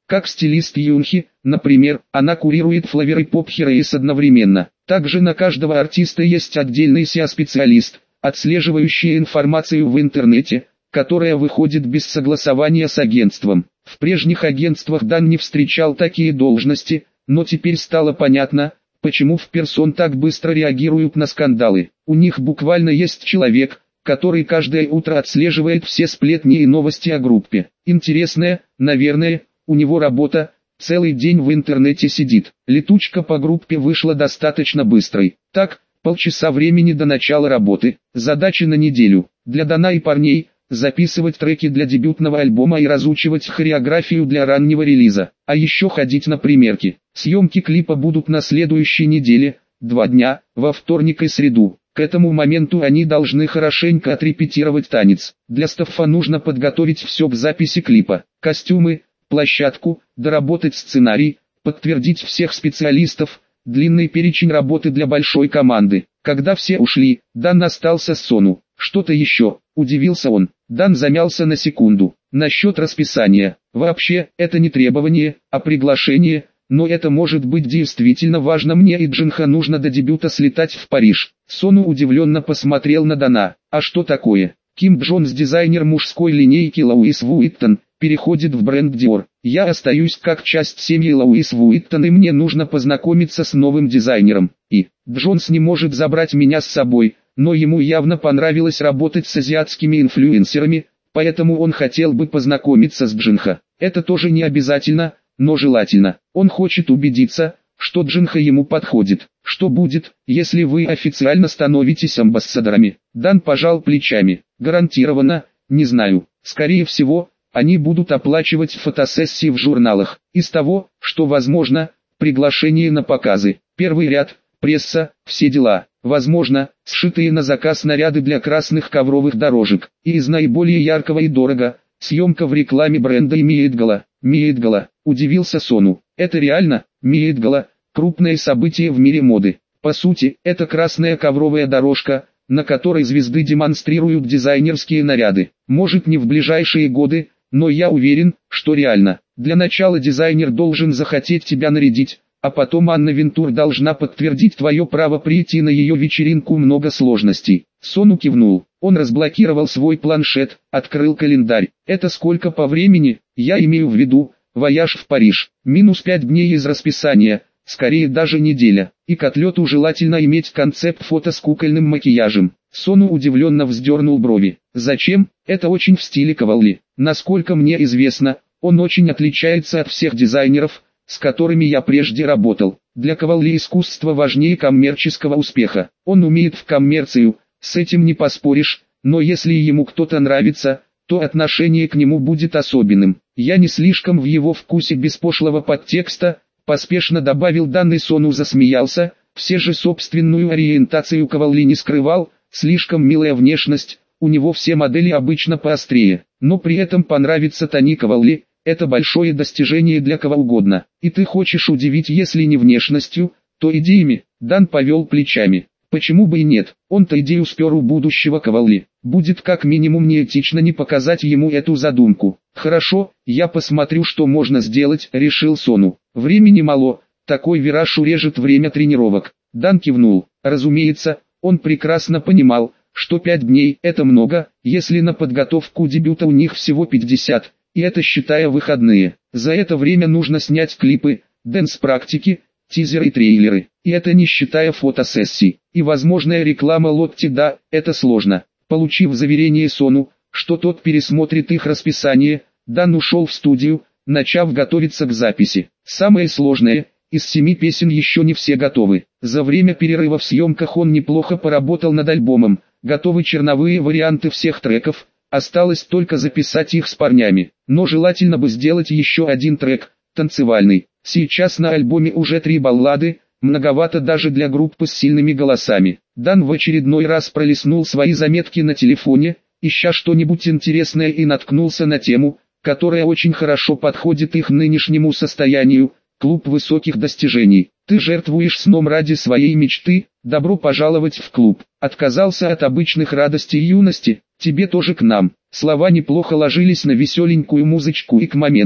Как стилист Юнхи, например, она курирует флавер и поп-хиреис одновременно. Также на каждого артиста есть отдельный эс и о-специалист, отслеживающий информацию в интернете, которая выходит без согласования с агентством. В прежних агентствах Дан не встречал такие должности, но теперь стало понятно, почему в Персон так быстро реагируют на скандалы. У них буквально есть человек, который каждое утро отслеживает все сплетни и новости о группе. Интересная, наверное, у него работа, целый день в интернете сидит. Летучка по группе вышла достаточно быстрой. Так, полчаса времени до начала работы. Задачи на неделю. Для Дана и парней – записывать треки для дебютного альбома и разучивать хореографию для раннего релиза. А еще ходить на примерки. Съемки клипа будут на следующей неделе, два дня, во вторник и среду. К этому моменту они должны хорошенько отрепетировать танец. Для стаффа нужно подготовить все к записи клипа. Костюмы, площадку, доработать сценарий, подтвердить всех специалистов, длинный перечень работы для большой команды. Когда все ушли, Дан остался с Сону. Что-то еще, удивился он. Дан замялся на секунду. Насчет расписания. Вообще, это не требование, а приглашение, но это может быть действительно важно. Мне и Джинха нужно до дебюта слетать в Париж. Сону удивленно посмотрел на Дана. А что такое? Ким Джонс, дизайнер мужской линейки Луис Вуиттон, переходит в бренд Dior. Я остаюсь как часть семьи Луис Вуиттон, и мне нужно познакомиться с новым дизайнером. И Джонс не может забрать меня с собой, но ему явно понравилось работать с азиатскими инфлюенсерами, поэтому он хотел бы познакомиться с Джинха. Это тоже не обязательно, но желательно. Он хочет убедиться, что Джинха ему подходит. Что будет, если вы официально становитесь амбассадорами? Дан пожал плечами. Гарантированно, не знаю. Скорее всего, они будут оплачивать фотосессии в журналах. Из того, что возможно, приглашение на показы. Первый ряд, пресса, все дела. Возможно, сшитые на заказ наряды для красных ковровых дорожек. И из наиболее яркого и дорого, съемка в рекламе бренда Миетгала. Миетгала, удивился Сону. Это реально, Миетгала, крупное событие в мире моды. По сути, это красная ковровая дорожка, на которой звезды демонстрируют дизайнерские наряды. Может, не в ближайшие годы, но я уверен, что реально. Для начала дизайнер должен захотеть тебя нарядить, а потом Анна Винтур должна подтвердить твое право прийти на ее вечеринку. Много сложностей. Сону кивнул. Он разблокировал свой планшет, открыл календарь. Это сколько по времени? Я имею в виду, вояж в Париж. Минус пять дней из расписания, скорее даже неделя. И к отлету желательно иметь концепт фото с кукольным макияжем. Сону удивленно вздернул брови. Зачем? Это очень в стиле Кавалли. Насколько мне известно, он очень отличается от всех дизайнеров, с которыми я прежде работал. Для Кавалли искусство важнее коммерческого успеха. Он умеет в коммерцию, с этим не поспоришь, но если ему кто-то нравится, то отношение к нему будет особенным. Я не слишком в его вкусе без пошлого подтекста, поспешно добавил Дан, и Сону засмеялся. Все же собственную ориентацию Кавалли не скрывал, слишком милая внешность, у него все модели обычно поострее, но при этом понравится Тони Кавалли. Это большое достижение для кого угодно. И ты хочешь удивить, если не внешностью, то идеями. Дан повел плечами. Почему бы и нет? Он-то идею спер у будущего Кавалли. Будет как минимум неэтично не показать ему эту задумку. Хорошо, я посмотрю, что можно сделать, решил Сону. Времени мало, такой вираж урежет время тренировок. Дан кивнул. Разумеется, он прекрасно понимал, что пять дней – это много, если на подготовку дебюта у них всего пятьдесят. И это считая выходные. За это время нужно снять клипы, дэнс-практики, тизеры и трейлеры. И это не считая фотосессий. И возможная реклама Лотти. Да, это сложно. Получив заверение Сону, что тот пересмотрит их расписание, Дан ушел в студию, начав готовиться к записи. Самое сложное, из семи песен еще не все готовы. За время перерыва в съемках он неплохо поработал над альбомом. Готовы черновые варианты всех треков. Осталось только записать их с парнями, но желательно бы сделать еще один трек, танцевальный. Сейчас на альбоме уже три баллады, многовато даже для группы с сильными голосами. Дан в очередной раз пролистнул свои заметки на телефоне, ища что-нибудь интересное, и наткнулся на тему, которая очень хорошо подходит их нынешнему состоянию, клуб высоких достижений. Ты жертвуешь сном ради своей мечты, добро пожаловать в клуб. Отказался от обычных радостей юности, тебе тоже к нам. Слова неплохо ложились на веселенькую музычку, и к моменту,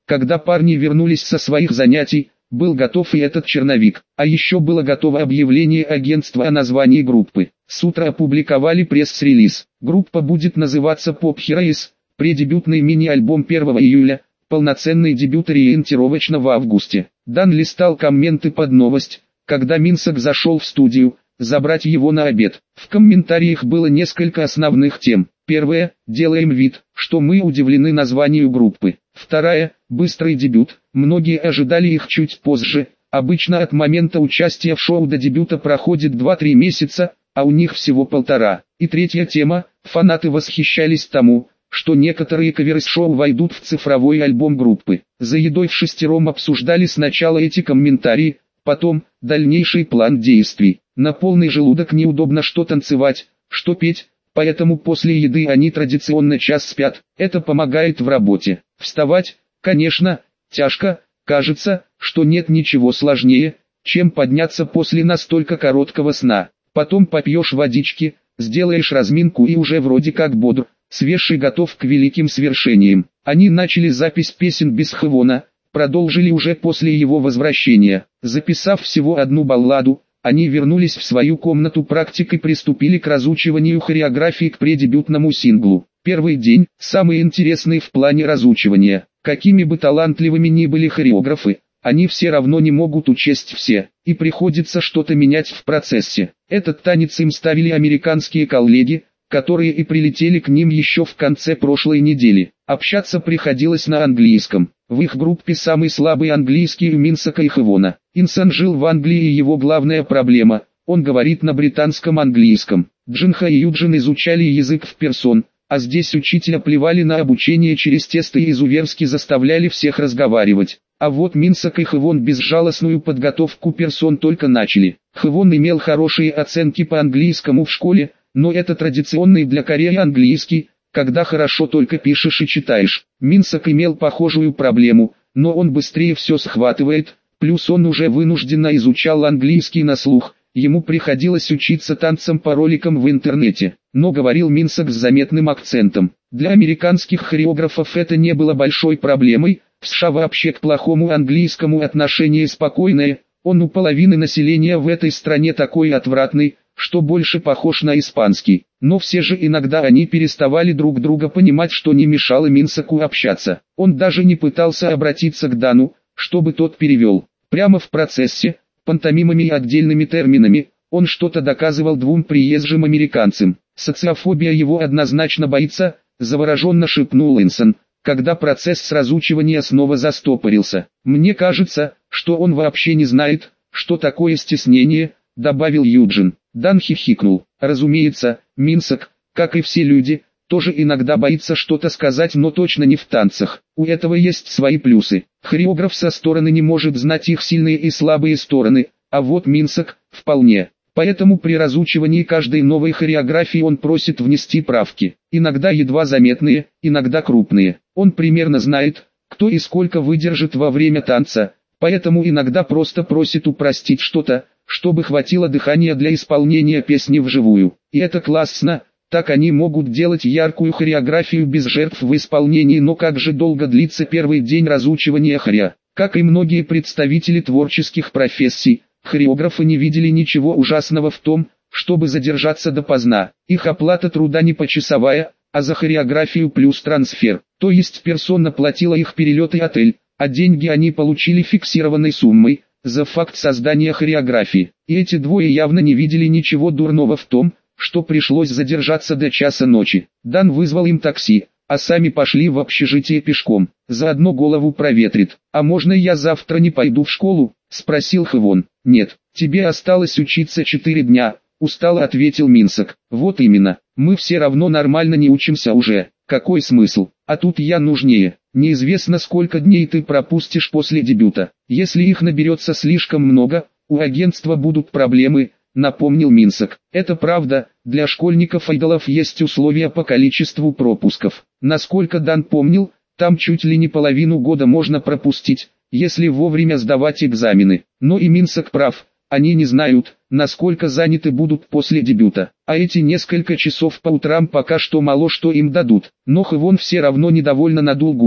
Когда парни вернулись со своих занятий, был готов и этот черновик, а еще было готово объявление агентства о названии группы. С утра опубликовали пресс-релиз. Группа будет называться Pop Heroes, преддебютный мини-альбом первого июля, полноценный дебют ориентировочно в августе. Дан листал комменты под новость, когда Минсок зашел в студию, забрать его на обед. В комментариях было несколько основных тем. Первая – делаем вид, что мы удивлены названию группы. Вторая – быстрый дебют, многие ожидали их чуть позже. Обычно от момента участия в шоу до дебюта проходит два-три месяца, а у них всего полтора. И третья тема – фанаты восхищались тому, что некоторые каверы с шоу войдут в цифровой альбом группы. За едой в шестером обсуждали сначала эти комментарии, потом – дальнейший план действий. На полный желудок неудобно что танцевать, что петь, поэтому после еды они традиционно час спят. Это помогает в работе. Вставать, конечно, тяжко, кажется, что нет ничего сложнее, чем подняться после настолько короткого сна. Потом попьешь водички, сделаешь разминку и уже вроде как бодр, свеж и готов к великим свершениям. Они начали запись песен без Хвона, продолжили уже после его возвращения. Записав всего одну балладу, они вернулись в свою комнату практик и приступили к разучиванию хореографии к преддебютному синглу. Первый день, самый интересный в плане разучивания. Какими бы талантливыми ни были хореографы, они все равно не могут учесть все, и приходится что-то менять в процессе. Этот танец им ставили американские коллеги, которые и прилетели к ним еще в конце прошлой недели. Общаться приходилось на английском. В их группе самый слабый английский у Минсока и Хвона. Инсан жил в Англии и его главная проблема – он говорит на британском английском. Джинха и Юджин изучали язык в персон, а здесь учителя плевали на обучение через тесты и изуверски заставляли всех разговаривать. А вот Минсок и Хвон безжалостную подготовку персон только начали. Хвон имел хорошие оценки по английскому в школе, но это традиционный для Кореи английский, когда хорошо только пишешь и читаешь. Минсок имел похожую проблему, но он быстрее все схватывает, плюс он уже вынужденно изучал английский на слух, ему приходилось учиться танцам по роликам в интернете, но говорил Минсок с заметным акцентом. Для американских хореографов это не было большой проблемой, в США вообще к плохому английскому отношение спокойное, он у половины населения в этой стране такой отвратный, что больше похож на испанский, но все же иногда они переставали друг друга понимать, что не мешало Минсоку общаться. Он даже не пытался обратиться к Дану, чтобы тот перевел. Прямо в процессе, пантомимами и отдельными терминами, он что-то доказывал двум приезжим американцам. Социофобия его однозначно боится, завороженно шепнул Инсон, когда процесс разучивания снова застопорился. Мне кажется, что он вообще не знает, что такое стеснение, добавил Юджин. Дан хихикнул. Разумеется, Минсок, как и все люди, тоже иногда боится что-то сказать, но точно не в танцах. У этого есть свои плюсы. Хореограф со стороны не может знать их сильные и слабые стороны, а вот Минсок – вполне. Поэтому при разучивании каждой новой хореографии он просит внести правки. Иногда едва заметные, иногда крупные. Он примерно знает, кто и сколько выдержит во время танца, поэтому иногда просто просит упростить что-то, чтобы хватило дыхания для исполнения песни вживую. И это классно, так они могут делать яркую хореографию без жертв в исполнении, но как же долго длится первый день разучивания хореа. Как и многие представители творческих профессий, хореографы не видели ничего ужасного в том, чтобы задержаться допоздна. Их оплата труда не почасовая, а за хореографию плюс трансфер. То есть персона платила их перелет и отель, а деньги они получили фиксированной суммой за факт создания хореографии. И эти двое явно не видели ничего дурного в том, что пришлось задержаться до часа ночи. Дан вызвал им такси, а сами пошли в общежитие пешком. Заодно голову проветрит. «А можно я завтра не пойду в школу?» – спросил Хвон. «Нет, тебе осталось учиться четыре дня», – устало ответил Минсок. «Вот именно, мы все равно нормально не учимся уже. Какой смысл? А тут я нужнее. Неизвестно, сколько дней ты пропустишь после дебюта. Если их наберется слишком много, у агентства будут проблемы», — напомнил Минсок. «Это правда, для школьников-айдолов есть условия по количеству пропусков. Насколько Дан помнил, там чуть ли не половину года можно пропустить, если вовремя сдавать экзамены. Но и Минсок прав, они не знают, насколько заняты будут после дебюта. А эти несколько часов по утрам пока что мало что им дадут». Но Хвон все равно недовольно надул губы,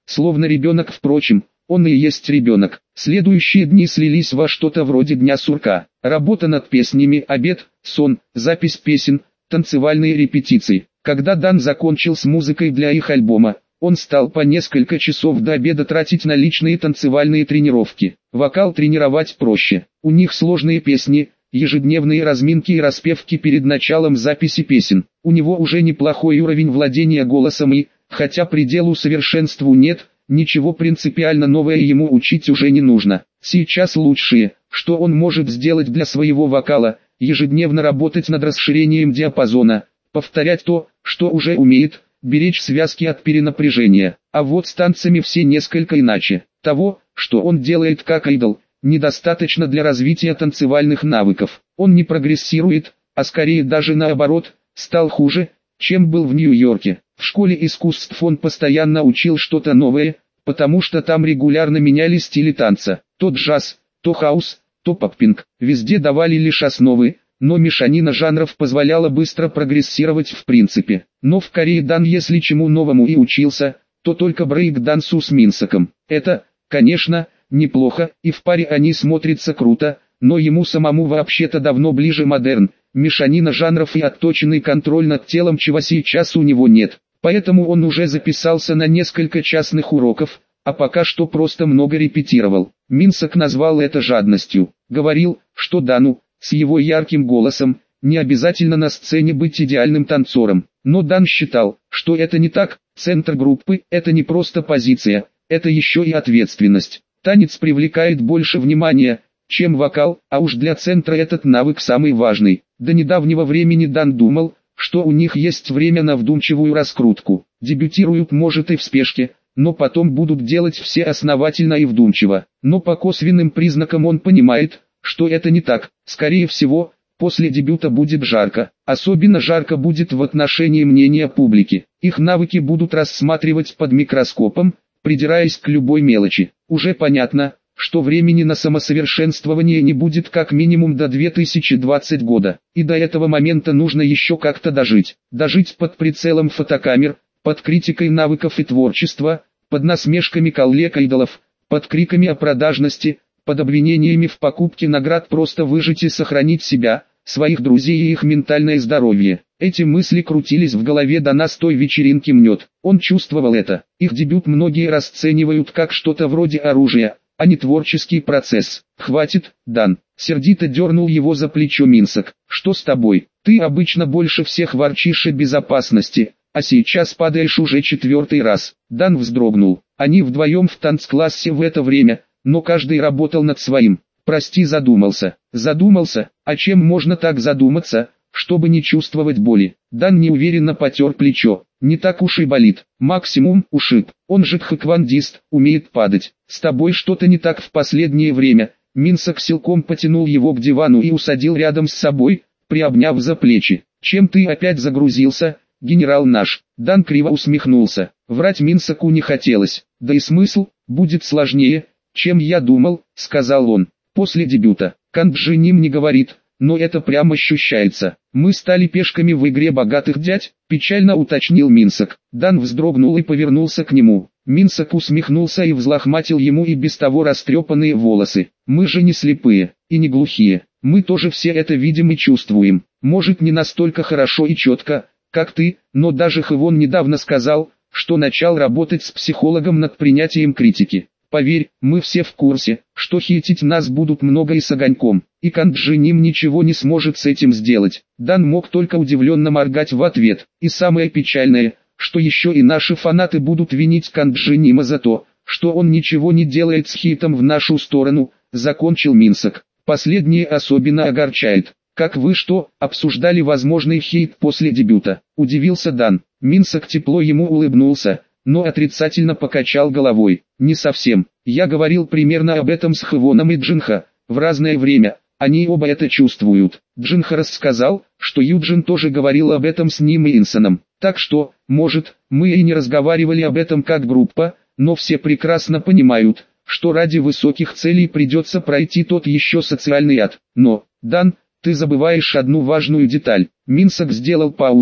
словно ребенок. Впрочем, он и есть ребенок. Следующие дни слились во что-то вроде дня сурка. Работа над песнями, обед, сон, запись песен, танцевальные репетиции. Когда Дан закончил с музыкой для их альбома, он стал по несколько часов до обеда тратить на личные танцевальные тренировки. Вокал тренировать проще. У них сложные песни, ежедневные разминки и распевки перед началом записи песен. У него уже неплохой уровень владения голосом и, хотя пределу совершенству нет, ничего принципиально новое ему учить уже не нужно. Сейчас лучшее, что он может сделать для своего вокала, ежедневно работать над расширением диапазона, повторять то, что уже умеет, беречь связки от перенапряжения. А вот с танцами все несколько иначе. Того, что он делает как идол, недостаточно для развития танцевальных навыков. Он не прогрессирует, а скорее даже наоборот, стал хуже, чем был в Нью-Йорке. В школе искусств он постоянно учил что-то новое, потому что там регулярно меняли стили танца. То джаз, то хаус, то поп-пинг. Везде давали лишь основы, но мешанина жанров позволяла быстро прогрессировать в принципе. Но в Корее Дан если чему новому и учился, то только брейк-дансу с Минсоком. Это, конечно, неплохо, и в паре они смотрятся круто, но ему самому вообще-то давно ближе модерн, мешанина жанров и отточенный контроль над телом, чего сейчас у него нет. Поэтому он уже записался на несколько частных уроков, а пока что просто много репетировал. Минсок назвал это жадностью. Говорил, что Дану, с его ярким голосом, не обязательно на сцене быть идеальным танцором. Но Дан считал, что это не так. Центр группы – это не просто позиция, это еще и ответственность. Танец привлекает больше внимания, чем вокал, а уж для центра этот навык самый важный. До недавнего времени Дан думал, что у них есть время на вдумчивую раскрутку. Дебютируют может и в спешке, но потом будут делать все основательно и вдумчиво. Но по косвенным признакам он понимает, что это не так. Скорее всего, после дебюта будет жарко. Особенно жарко будет в отношении мнения публики. Их навыки будут рассматривать под микроскопом, придираясь к любой мелочи. Уже понятно, что времени на самосовершенствование не будет как минимум до две тысячи двадцатого года. И до этого момента нужно еще как-то дожить. Дожить под прицелом фотокамер, под критикой навыков и творчества, под насмешками коллег-идолов, под криками о продажности, под обвинениями в покупке наград, просто выжить и сохранить себя, своих друзей и их ментальное здоровье. Эти мысли крутились в голове Дана с той вечеринки «Мнет». Он чувствовал это. Их дебют многие расценивают как что-то вроде оружия, а не творческий процесс. «Хватит, Дан!» — сердито дернул его за плечо Минсок. «Что с тобой? Ты обычно больше всех ворчишь о безопасности, а сейчас падаешь уже четвертый раз». Дан вздрогнул. Они вдвоем в танцклассе в это время, но каждый работал над своим. «Прости, задумался». «Задумался? А чем можно так задуматься, чтобы не чувствовать боли?» Дан неуверенно потер плечо. «Не так уж и болит. Максимум ушиб. Он же тхэквондист, умеет падать. С тобой что-то не так в последнее время». Минсок силком потянул его к дивану и усадил рядом с собой, приобняв за плечи. «Чем ты опять загрузился, генерал наш?» Дан криво усмехнулся. Врать Минсоку не хотелось. «Да и смысл, будет сложнее, чем я думал», — сказал он. «После дебюта. Канджи Ним не говорит, но это прямо ощущается. Мы стали пешками в игре богатых дядь», — печально уточнил Минсок. Дан вздрогнул и повернулся к нему. Минсок усмехнулся и взлохматил ему и без того растрепанные волосы. «Мы же не слепые, и не глухие. Мы тоже все это видим и чувствуем. Может, не настолько хорошо и четко, как ты, но даже Хэвон недавно сказал, что начал работать с психологом над принятием критики. Поверь, мы все в курсе, что хейтить нас будут много и с огоньком, и Канджи Ним ничего не сможет с этим сделать». Дан мог только удивленно моргать в ответ. «И самое печальное, что еще и наши фанаты будут винить Канджи Нима за то, что он ничего не делает с хейтом в нашу сторону», — закончил Минсок. «Последнее особенно огорчает. Как вы что, обсуждали возможный хейт после дебюта?» — удивился Дан. Минсок тепло ему улыбнулся, но отрицательно покачал головой. «Не совсем. Я говорил примерно об этом с Хэвоном и Джинха, в разное время, они оба это чувствуют». Джинха рассказал, что Юджин тоже говорил об этом с ним и Инсоном. Так что, может, мы и не разговаривали об этом как группа, но все прекрасно понимают, что ради высоких целей придется пройти тот еще социальный ад. Но, Дан, ты забываешь одну важную деталь. Минсок сделал паузу,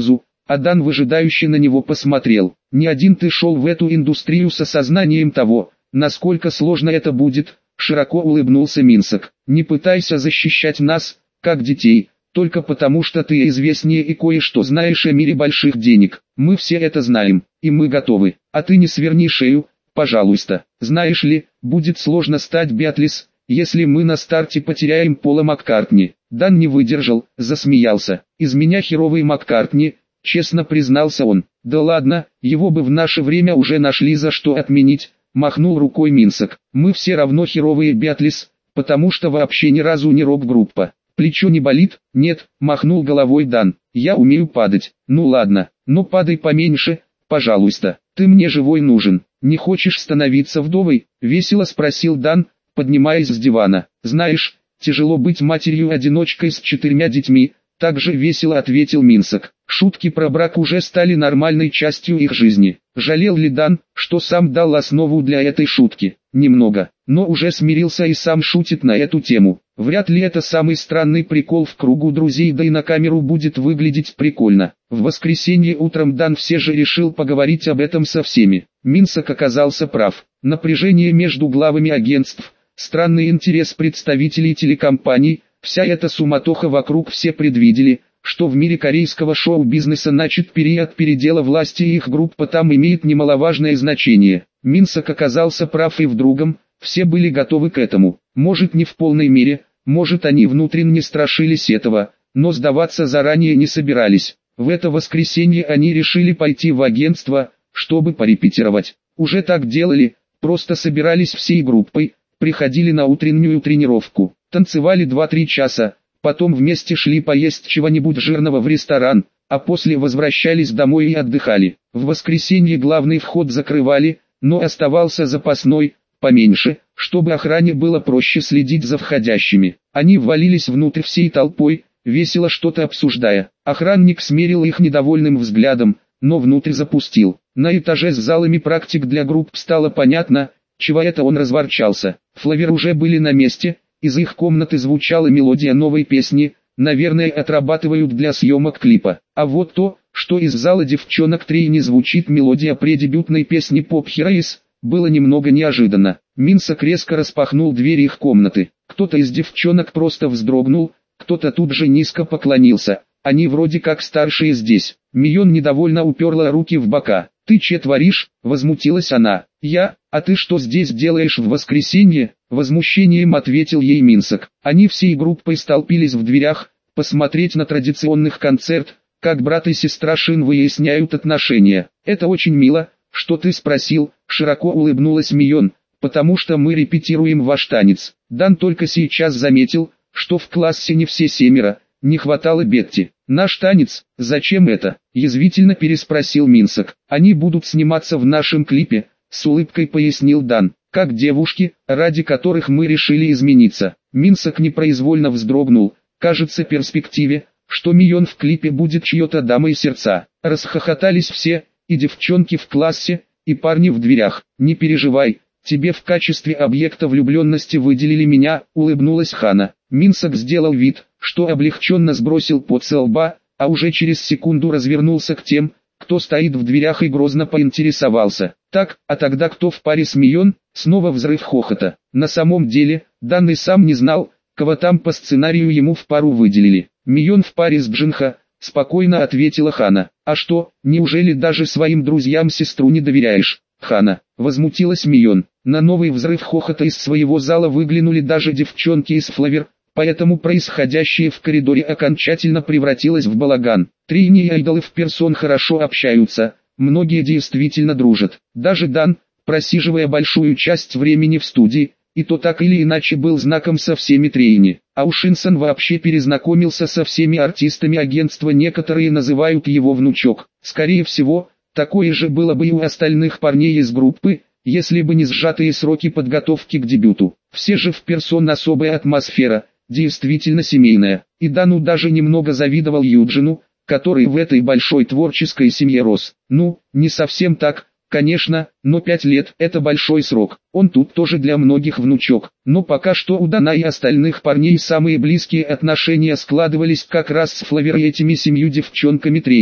А Дан выжидающе на него посмотрел. «Не один ты шел в эту индустрию с осознанием того, насколько сложно это будет», — широко улыбнулся Минсок. «Не пытайся защищать нас, как детей, только потому что ты известнее и кое-что знаешь о мире больших денег. Мы все это знаем, и мы готовы. А ты не сверни шею, пожалуйста. Знаешь ли, будет сложно стать Биатлис, если мы на старте потеряем Пола Маккартни». Дан не выдержал, засмеялся. «Из меня херовый Маккартни», — честно признался он. «Да ладно, его бы в наше время уже нашли за что отменить», — махнул рукой Минсок. «Мы все равно херовые Биатлис, потому что вообще ни разу не рок-группа». «Плечо не болит?» «Нет», — махнул головой Дан. «Я умею падать». «Ну ладно, но падай поменьше, пожалуйста. Ты мне живой нужен. Не хочешь становиться вдовой?» — весело спросил Дан, поднимаясь с дивана. «Знаешь, тяжело быть матерью-одиночкой с четырьмя детьми», — также весело ответил Минсок. Шутки про брак уже стали нормальной частью их жизни. Жалел ли Дан, что сам дал основу для этой шутки? Немного, но уже смирился и сам шутит на эту тему. Вряд ли это самый странный прикол в кругу друзей, да и на камеру будет выглядеть прикольно. В воскресенье утром Дан все же решил поговорить об этом со всеми. Минсок оказался прав. Напряжение между главами агентств, странный интерес представителей телекомпаний, вся эта суматоха вокруг, все предвидели, что в мире корейского шоу-бизнеса начат период передела власти, и их группа там имеет немаловажное значение. Минсок оказался прав и в другом, все были готовы к этому. Может, не в полной мере, может, они внутренне страшились этого, но сдаваться заранее не собирались. В это воскресенье они решили пойти в агентство, чтобы порепетировать. Уже так делали, просто собирались всей группой, приходили на утреннюю тренировку, танцевали два-три часа, потом вместе шли поесть чего-нибудь жирного в ресторан, а после возвращались домой и отдыхали. В воскресенье главный вход закрывали, но оставался запасной, поменьше, чтобы охране было проще следить за входящими. Они ввалились внутрь всей толпой, весело что-то обсуждая. Охранник смерил их недовольным взглядом, но внутрь запустил. На этаже с залами практик для групп стало понятно, чего это он разворчался. Флавер уже были на месте, из их комнаты звучала мелодия новой песни, наверное, отрабатывают для съемок клипа. А вот то, что из зала девчонок Трейни звучит мелодия предебютной песни Pop Heroes, было немного неожиданно. Минсок резко распахнул двери их комнаты. Кто-то из девчонок просто вздрогнул, кто-то тут же низко поклонился. Они вроде как старшие здесь. Мион недовольно уперла руки в бока. «Ты че творишь?» — возмутилась она. «Я? А ты что здесь делаешь в воскресенье?» — возмущением ответил ей Минсок. Они всей группой столпились в дверях, посмотреть на традиционных концерт, как брат и сестра Шин выясняют отношения. «Это очень мило, что ты спросил», — широко улыбнулась Мион, «потому что мы репетируем ваш танец». Дан только сейчас заметил, что в классе не все семеро, не хватало Бетти. «Наш танец? Зачем это?» — язвительно переспросил Минсок. «Они будут сниматься в нашем клипе», — с улыбкой пояснил Дан, «как девушки, ради которых мы решили измениться». Минсок непроизвольно вздрогнул, кажется, перспективе, что Мион в клипе будет чьей-то дамой сердца. Расхохотались все, и девчонки в классе, и парни в дверях. «Не переживай, тебе в качестве объекта влюбленности выделили меня», — улыбнулась Хана. Минсок сделал вид, что облегченно сбросил пот со лба, а уже через секунду развернулся к тем, кто стоит в дверях, и грозно поинтересовался. «Так, а тогда кто в паре с Мион?» Снова взрыв хохота. На самом деле, Дан и сам не знал, кого там по сценарию ему в пару выделили. «Мион в паре с Джинха», — спокойно ответила Хана. «А что, неужели даже своим друзьям сестру не доверяешь?» «Хана», — возмутилась Мион. На новый взрыв хохота из своего зала выглянули даже девчонки из Флавер, поэтому происходящее в коридоре окончательно превратилось в балаган. Трейни и айдолы в персон хорошо общаются, многие действительно дружат. Даже Дан, просиживая большую часть времени в студии, и то так или иначе был знаком со всеми Трейни. А Ушинсон вообще перезнакомился со всеми артистами агентства, некоторые называют его внучок. Скорее всего, такое же было бы и у остальных парней из группы, если бы не сжатые сроки подготовки к дебюту. Все же в персон особая атмосфера, действительно семейная. И Дану даже немного завидовал Юджину, который в этой большой творческой семье рос. Ну, не совсем так, конечно, но пять лет – это большой срок. Он тут тоже для многих внучок. Но пока что у Дана и остальных парней самые близкие отношения складывались как раз с Флавер и этими семью девчонками Трейни.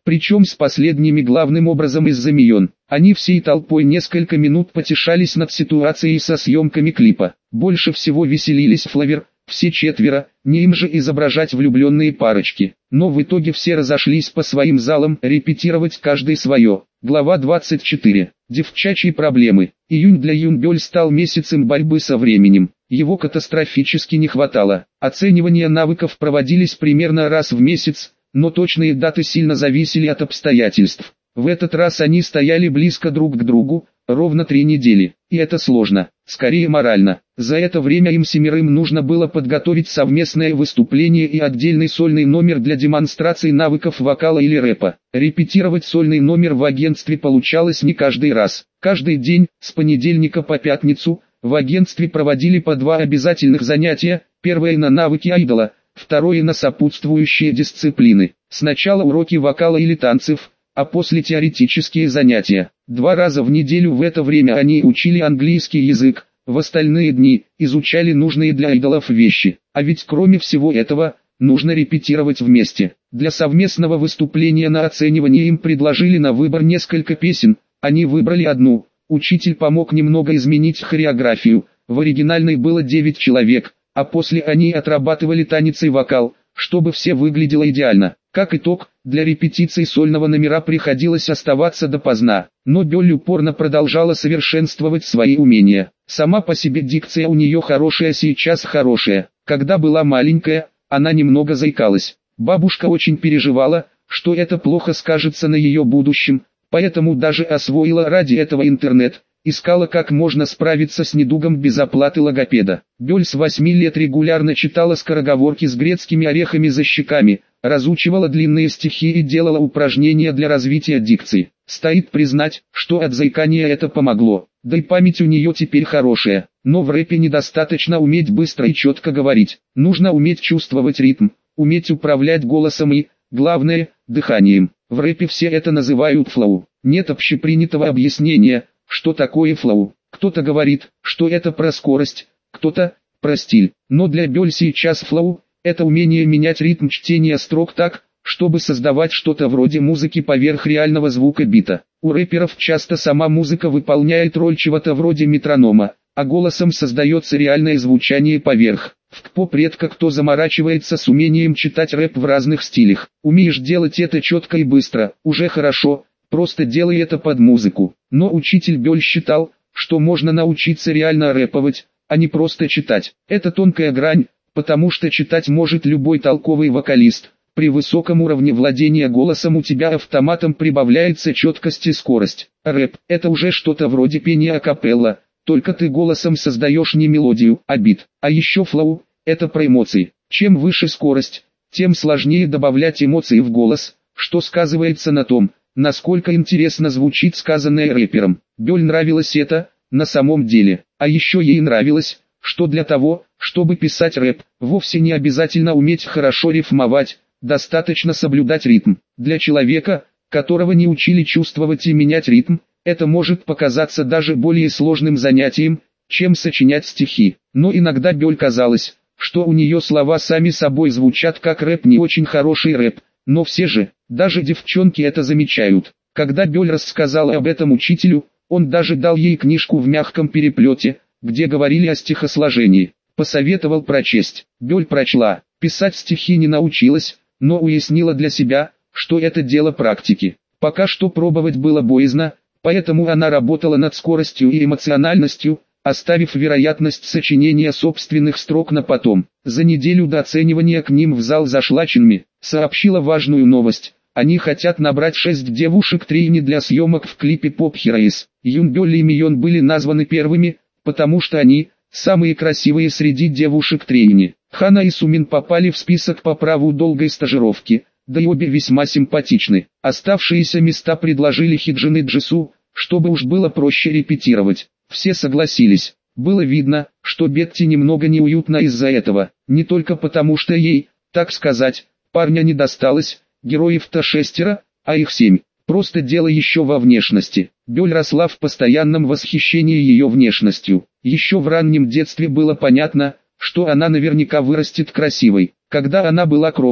Причем с последними главным образом из-за Мион. Они всей толпой несколько минут потешались над ситуацией со съемками клипа. Больше всего веселились Флавер, все четверо, не им же изображать влюбленные парочки. Но в итоге все разошлись по своим залам репетировать каждый свое. Глава двадцать четыре. Девчачьи проблемы. Июнь для Юнбёль стал месяцем борьбы со временем. Его катастрофически не хватало. Оценивания навыков проводились примерно раз в месяц, но точные даты сильно зависели от обстоятельств. В этот раз они стояли близко друг к другу, ровно три недели. И это сложно, скорее морально. За это время им семерым нужно было подготовить совместное выступление и отдельный сольный номер для демонстрации навыков вокала или рэпа. Репетировать сольный номер в агентстве получалось не каждый раз. Каждый день, с понедельника по пятницу, в агентстве проводили по два обязательных занятия, первое на навыки айдола, второе на сопутствующие дисциплины. Сначала уроки вокала или танцев, а после теоретические занятия. Два раза в неделю в это время они учили английский язык, в остальные дни изучали нужные для айдолов вещи. А ведь кроме всего этого, нужно репетировать вместе. Для совместного выступления на оценивание им предложили на выбор несколько песен, они выбрали одну. Учитель помог немного изменить хореографию, в оригинальной было девять человек, а после они отрабатывали танец и вокал, чтобы все выглядело идеально. Как итог, для репетиций сольного номера приходилось оставаться допоздна, но Бёль упорно продолжала совершенствовать свои умения. Сама по себе дикция у нее хорошая, сейчас хорошая. Когда была маленькая, она немного заикалась. Бабушка очень переживала, что это плохо скажется на ее будущем, поэтому даже освоила ради этого интернет. Искала, как можно справиться с недугом без оплаты логопеда. Бёль с восьми лет регулярно читала скороговорки с грецкими орехами за щеками, разучивала длинные стихи и делала упражнения для развития дикции. Стоит признать, что от заикания это помогло. Да и память у нее теперь хорошая. Но в рэпе недостаточно уметь быстро и четко говорить. Нужно уметь чувствовать ритм, уметь управлять голосом и, главное, дыханием. В рэпе все это называют флоу. Нет общепринятого объяснения, что такое флоу. Кто-то говорит, что это про скорость, кто-то про стиль. Но для Бёль сейчас флоу – это умение менять ритм чтения строк так, чтобы создавать что-то вроде музыки поверх реального звука бита. У рэперов часто сама музыка выполняет роль чего-то вроде метронома, а голосом создается реальное звучание поверх. В КПОП редко кто заморачивается с умением читать рэп в разных стилях. Умеешь делать это четко и быстро, уже хорошо. Просто делай это под музыку. Но учитель Бёль считал, что можно научиться реально рэповать, а не просто читать. Это тонкая грань, потому что читать может любой толковый вокалист. При высоком уровне владения голосом у тебя автоматом прибавляется четкость и скорость. Рэп – это уже что-то вроде пения акапелла, только ты голосом создаешь не мелодию, а бит. А еще флоу – это про эмоции. Чем выше скорость, тем сложнее добавлять эмоции в голос, что сказывается на том, насколько интересно звучит сказанное рэпером. Бёль нравилось это, на самом деле. А еще ей нравилось, что для того, чтобы писать рэп, вовсе не обязательно уметь хорошо рифмовать, достаточно соблюдать ритм. Для человека, которого не учили чувствовать и менять ритм, это может показаться даже более сложным занятием, чем сочинять стихи. Но иногда Бёль казалось, что у нее слова сами собой звучат как рэп, не очень хороший рэп. Но все же, даже девчонки это замечают. Когда Бёль рассказала об этом учителю, он даже дал ей книжку в мягком переплете, где говорили о стихосложении. Посоветовал прочесть. Бёль прочла. Писать стихи не научилась, но уяснила для себя, что это дело практики. Пока что пробовать было боязно, поэтому она работала над скоростью и эмоциональностью, оставив вероятность сочинения собственных строк на потом. За неделю до оценивания к ним в зал зашла Чинми, сообщила важную новость. Они хотят набрать шесть девушек-трейни для съемок в клипе Pop Heroes. Юнбёль и Мион были названы первыми, потому что они – самые красивые среди девушек-трейни. Хана и Сумин попали в список по праву долгой стажировки, да и обе весьма симпатичны. Оставшиеся места предложили Хиджин и Джису, чтобы уж было проще репетировать. Все согласились. Было видно, что Бетти немного неуютно из-за этого, не только потому что ей, так сказать, парня не досталось, героев-то шестеро, а их семь. Просто дело еще во внешности. Бёль росла в постоянном восхищении ее внешностью. Еще в раннем детстве было понятно, что она наверняка вырастет красивой. Когда она была крохой,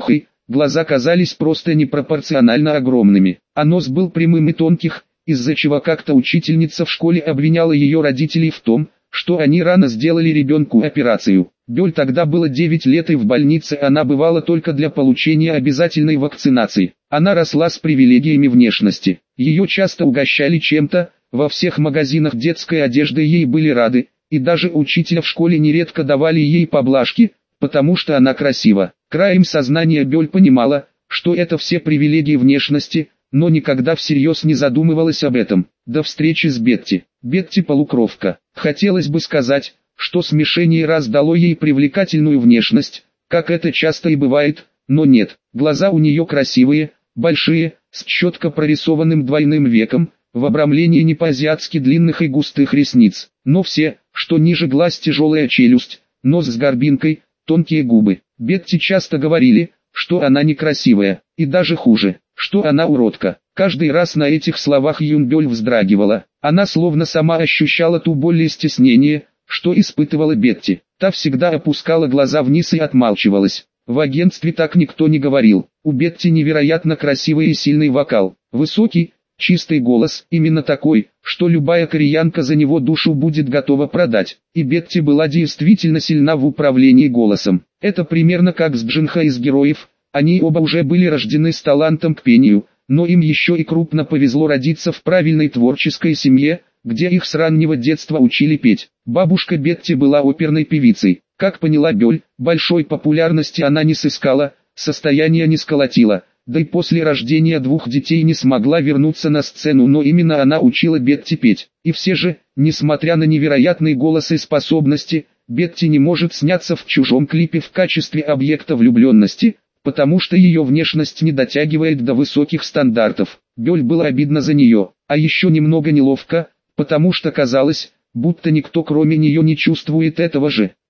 глаза казались просто непропорционально огромными, а нос был прямым и тонких, из-за чего как-то учительница в школе обвиняла ее родителей в том, что они рано сделали ребенку операцию. Бёль тогда было девять лет, и в больнице она бывала только для получения обязательной вакцинации. Она росла с привилегиями внешности. Ее часто угощали чем-то, во всех магазинах детской одежды ей были рады, и даже учителя в школе нередко давали ей поблажки, потому что она красива. Краем сознания Бёль понимала, что это все привилегии внешности, но никогда всерьез не задумывалась об этом. До встречи с Бетти. Бетти полукровка. Хотелось бы сказать, что смешение раз дало ей привлекательную внешность, как это часто и бывает, но нет. Глаза у нее красивые, большие, с четко прорисованным двойным веком, в обрамлении не по-азиатски длинных и густых ресниц. Но все, что ниже глаз, тяжелая челюсть, нос с горбинкой, тонкие губы. Бетти часто говорили, что она некрасивая, и даже хуже, что она уродка. Каждый раз на этих словах Юн Бёль вздрагивала. Она словно сама ощущала ту боль и стеснение, что испытывала Бетти. Та всегда опускала глаза вниз и отмалчивалась. В агентстве так никто не говорил. У Бетти невероятно красивый и сильный вокал. Высокий, чистый голос, именно такой, что любая кореянка за него душу будет готова продать. И Бетти была действительно сильна в управлении голосом. Это примерно как с Джинха из «Героев». Они оба уже были рождены с талантом к пению, но им еще и крупно повезло родиться в правильной творческой семье, где их с раннего детства учили петь. Бабушка Бетти была оперной певицей. Как поняла Бёль, большой популярности она не сыскала, состояние не сколотила, да и после рождения двух детей не смогла вернуться на сцену, но именно она учила Бетти петь. И все же, несмотря на невероятный голос и способности, Бетти не может сняться в чужом клипе в качестве объекта влюбленности, потому что ее внешность не дотягивает до высоких стандартов. Бёль было обидно за нее, а еще немного неловко, потому что казалось, будто никто кроме нее не чувствует этого же.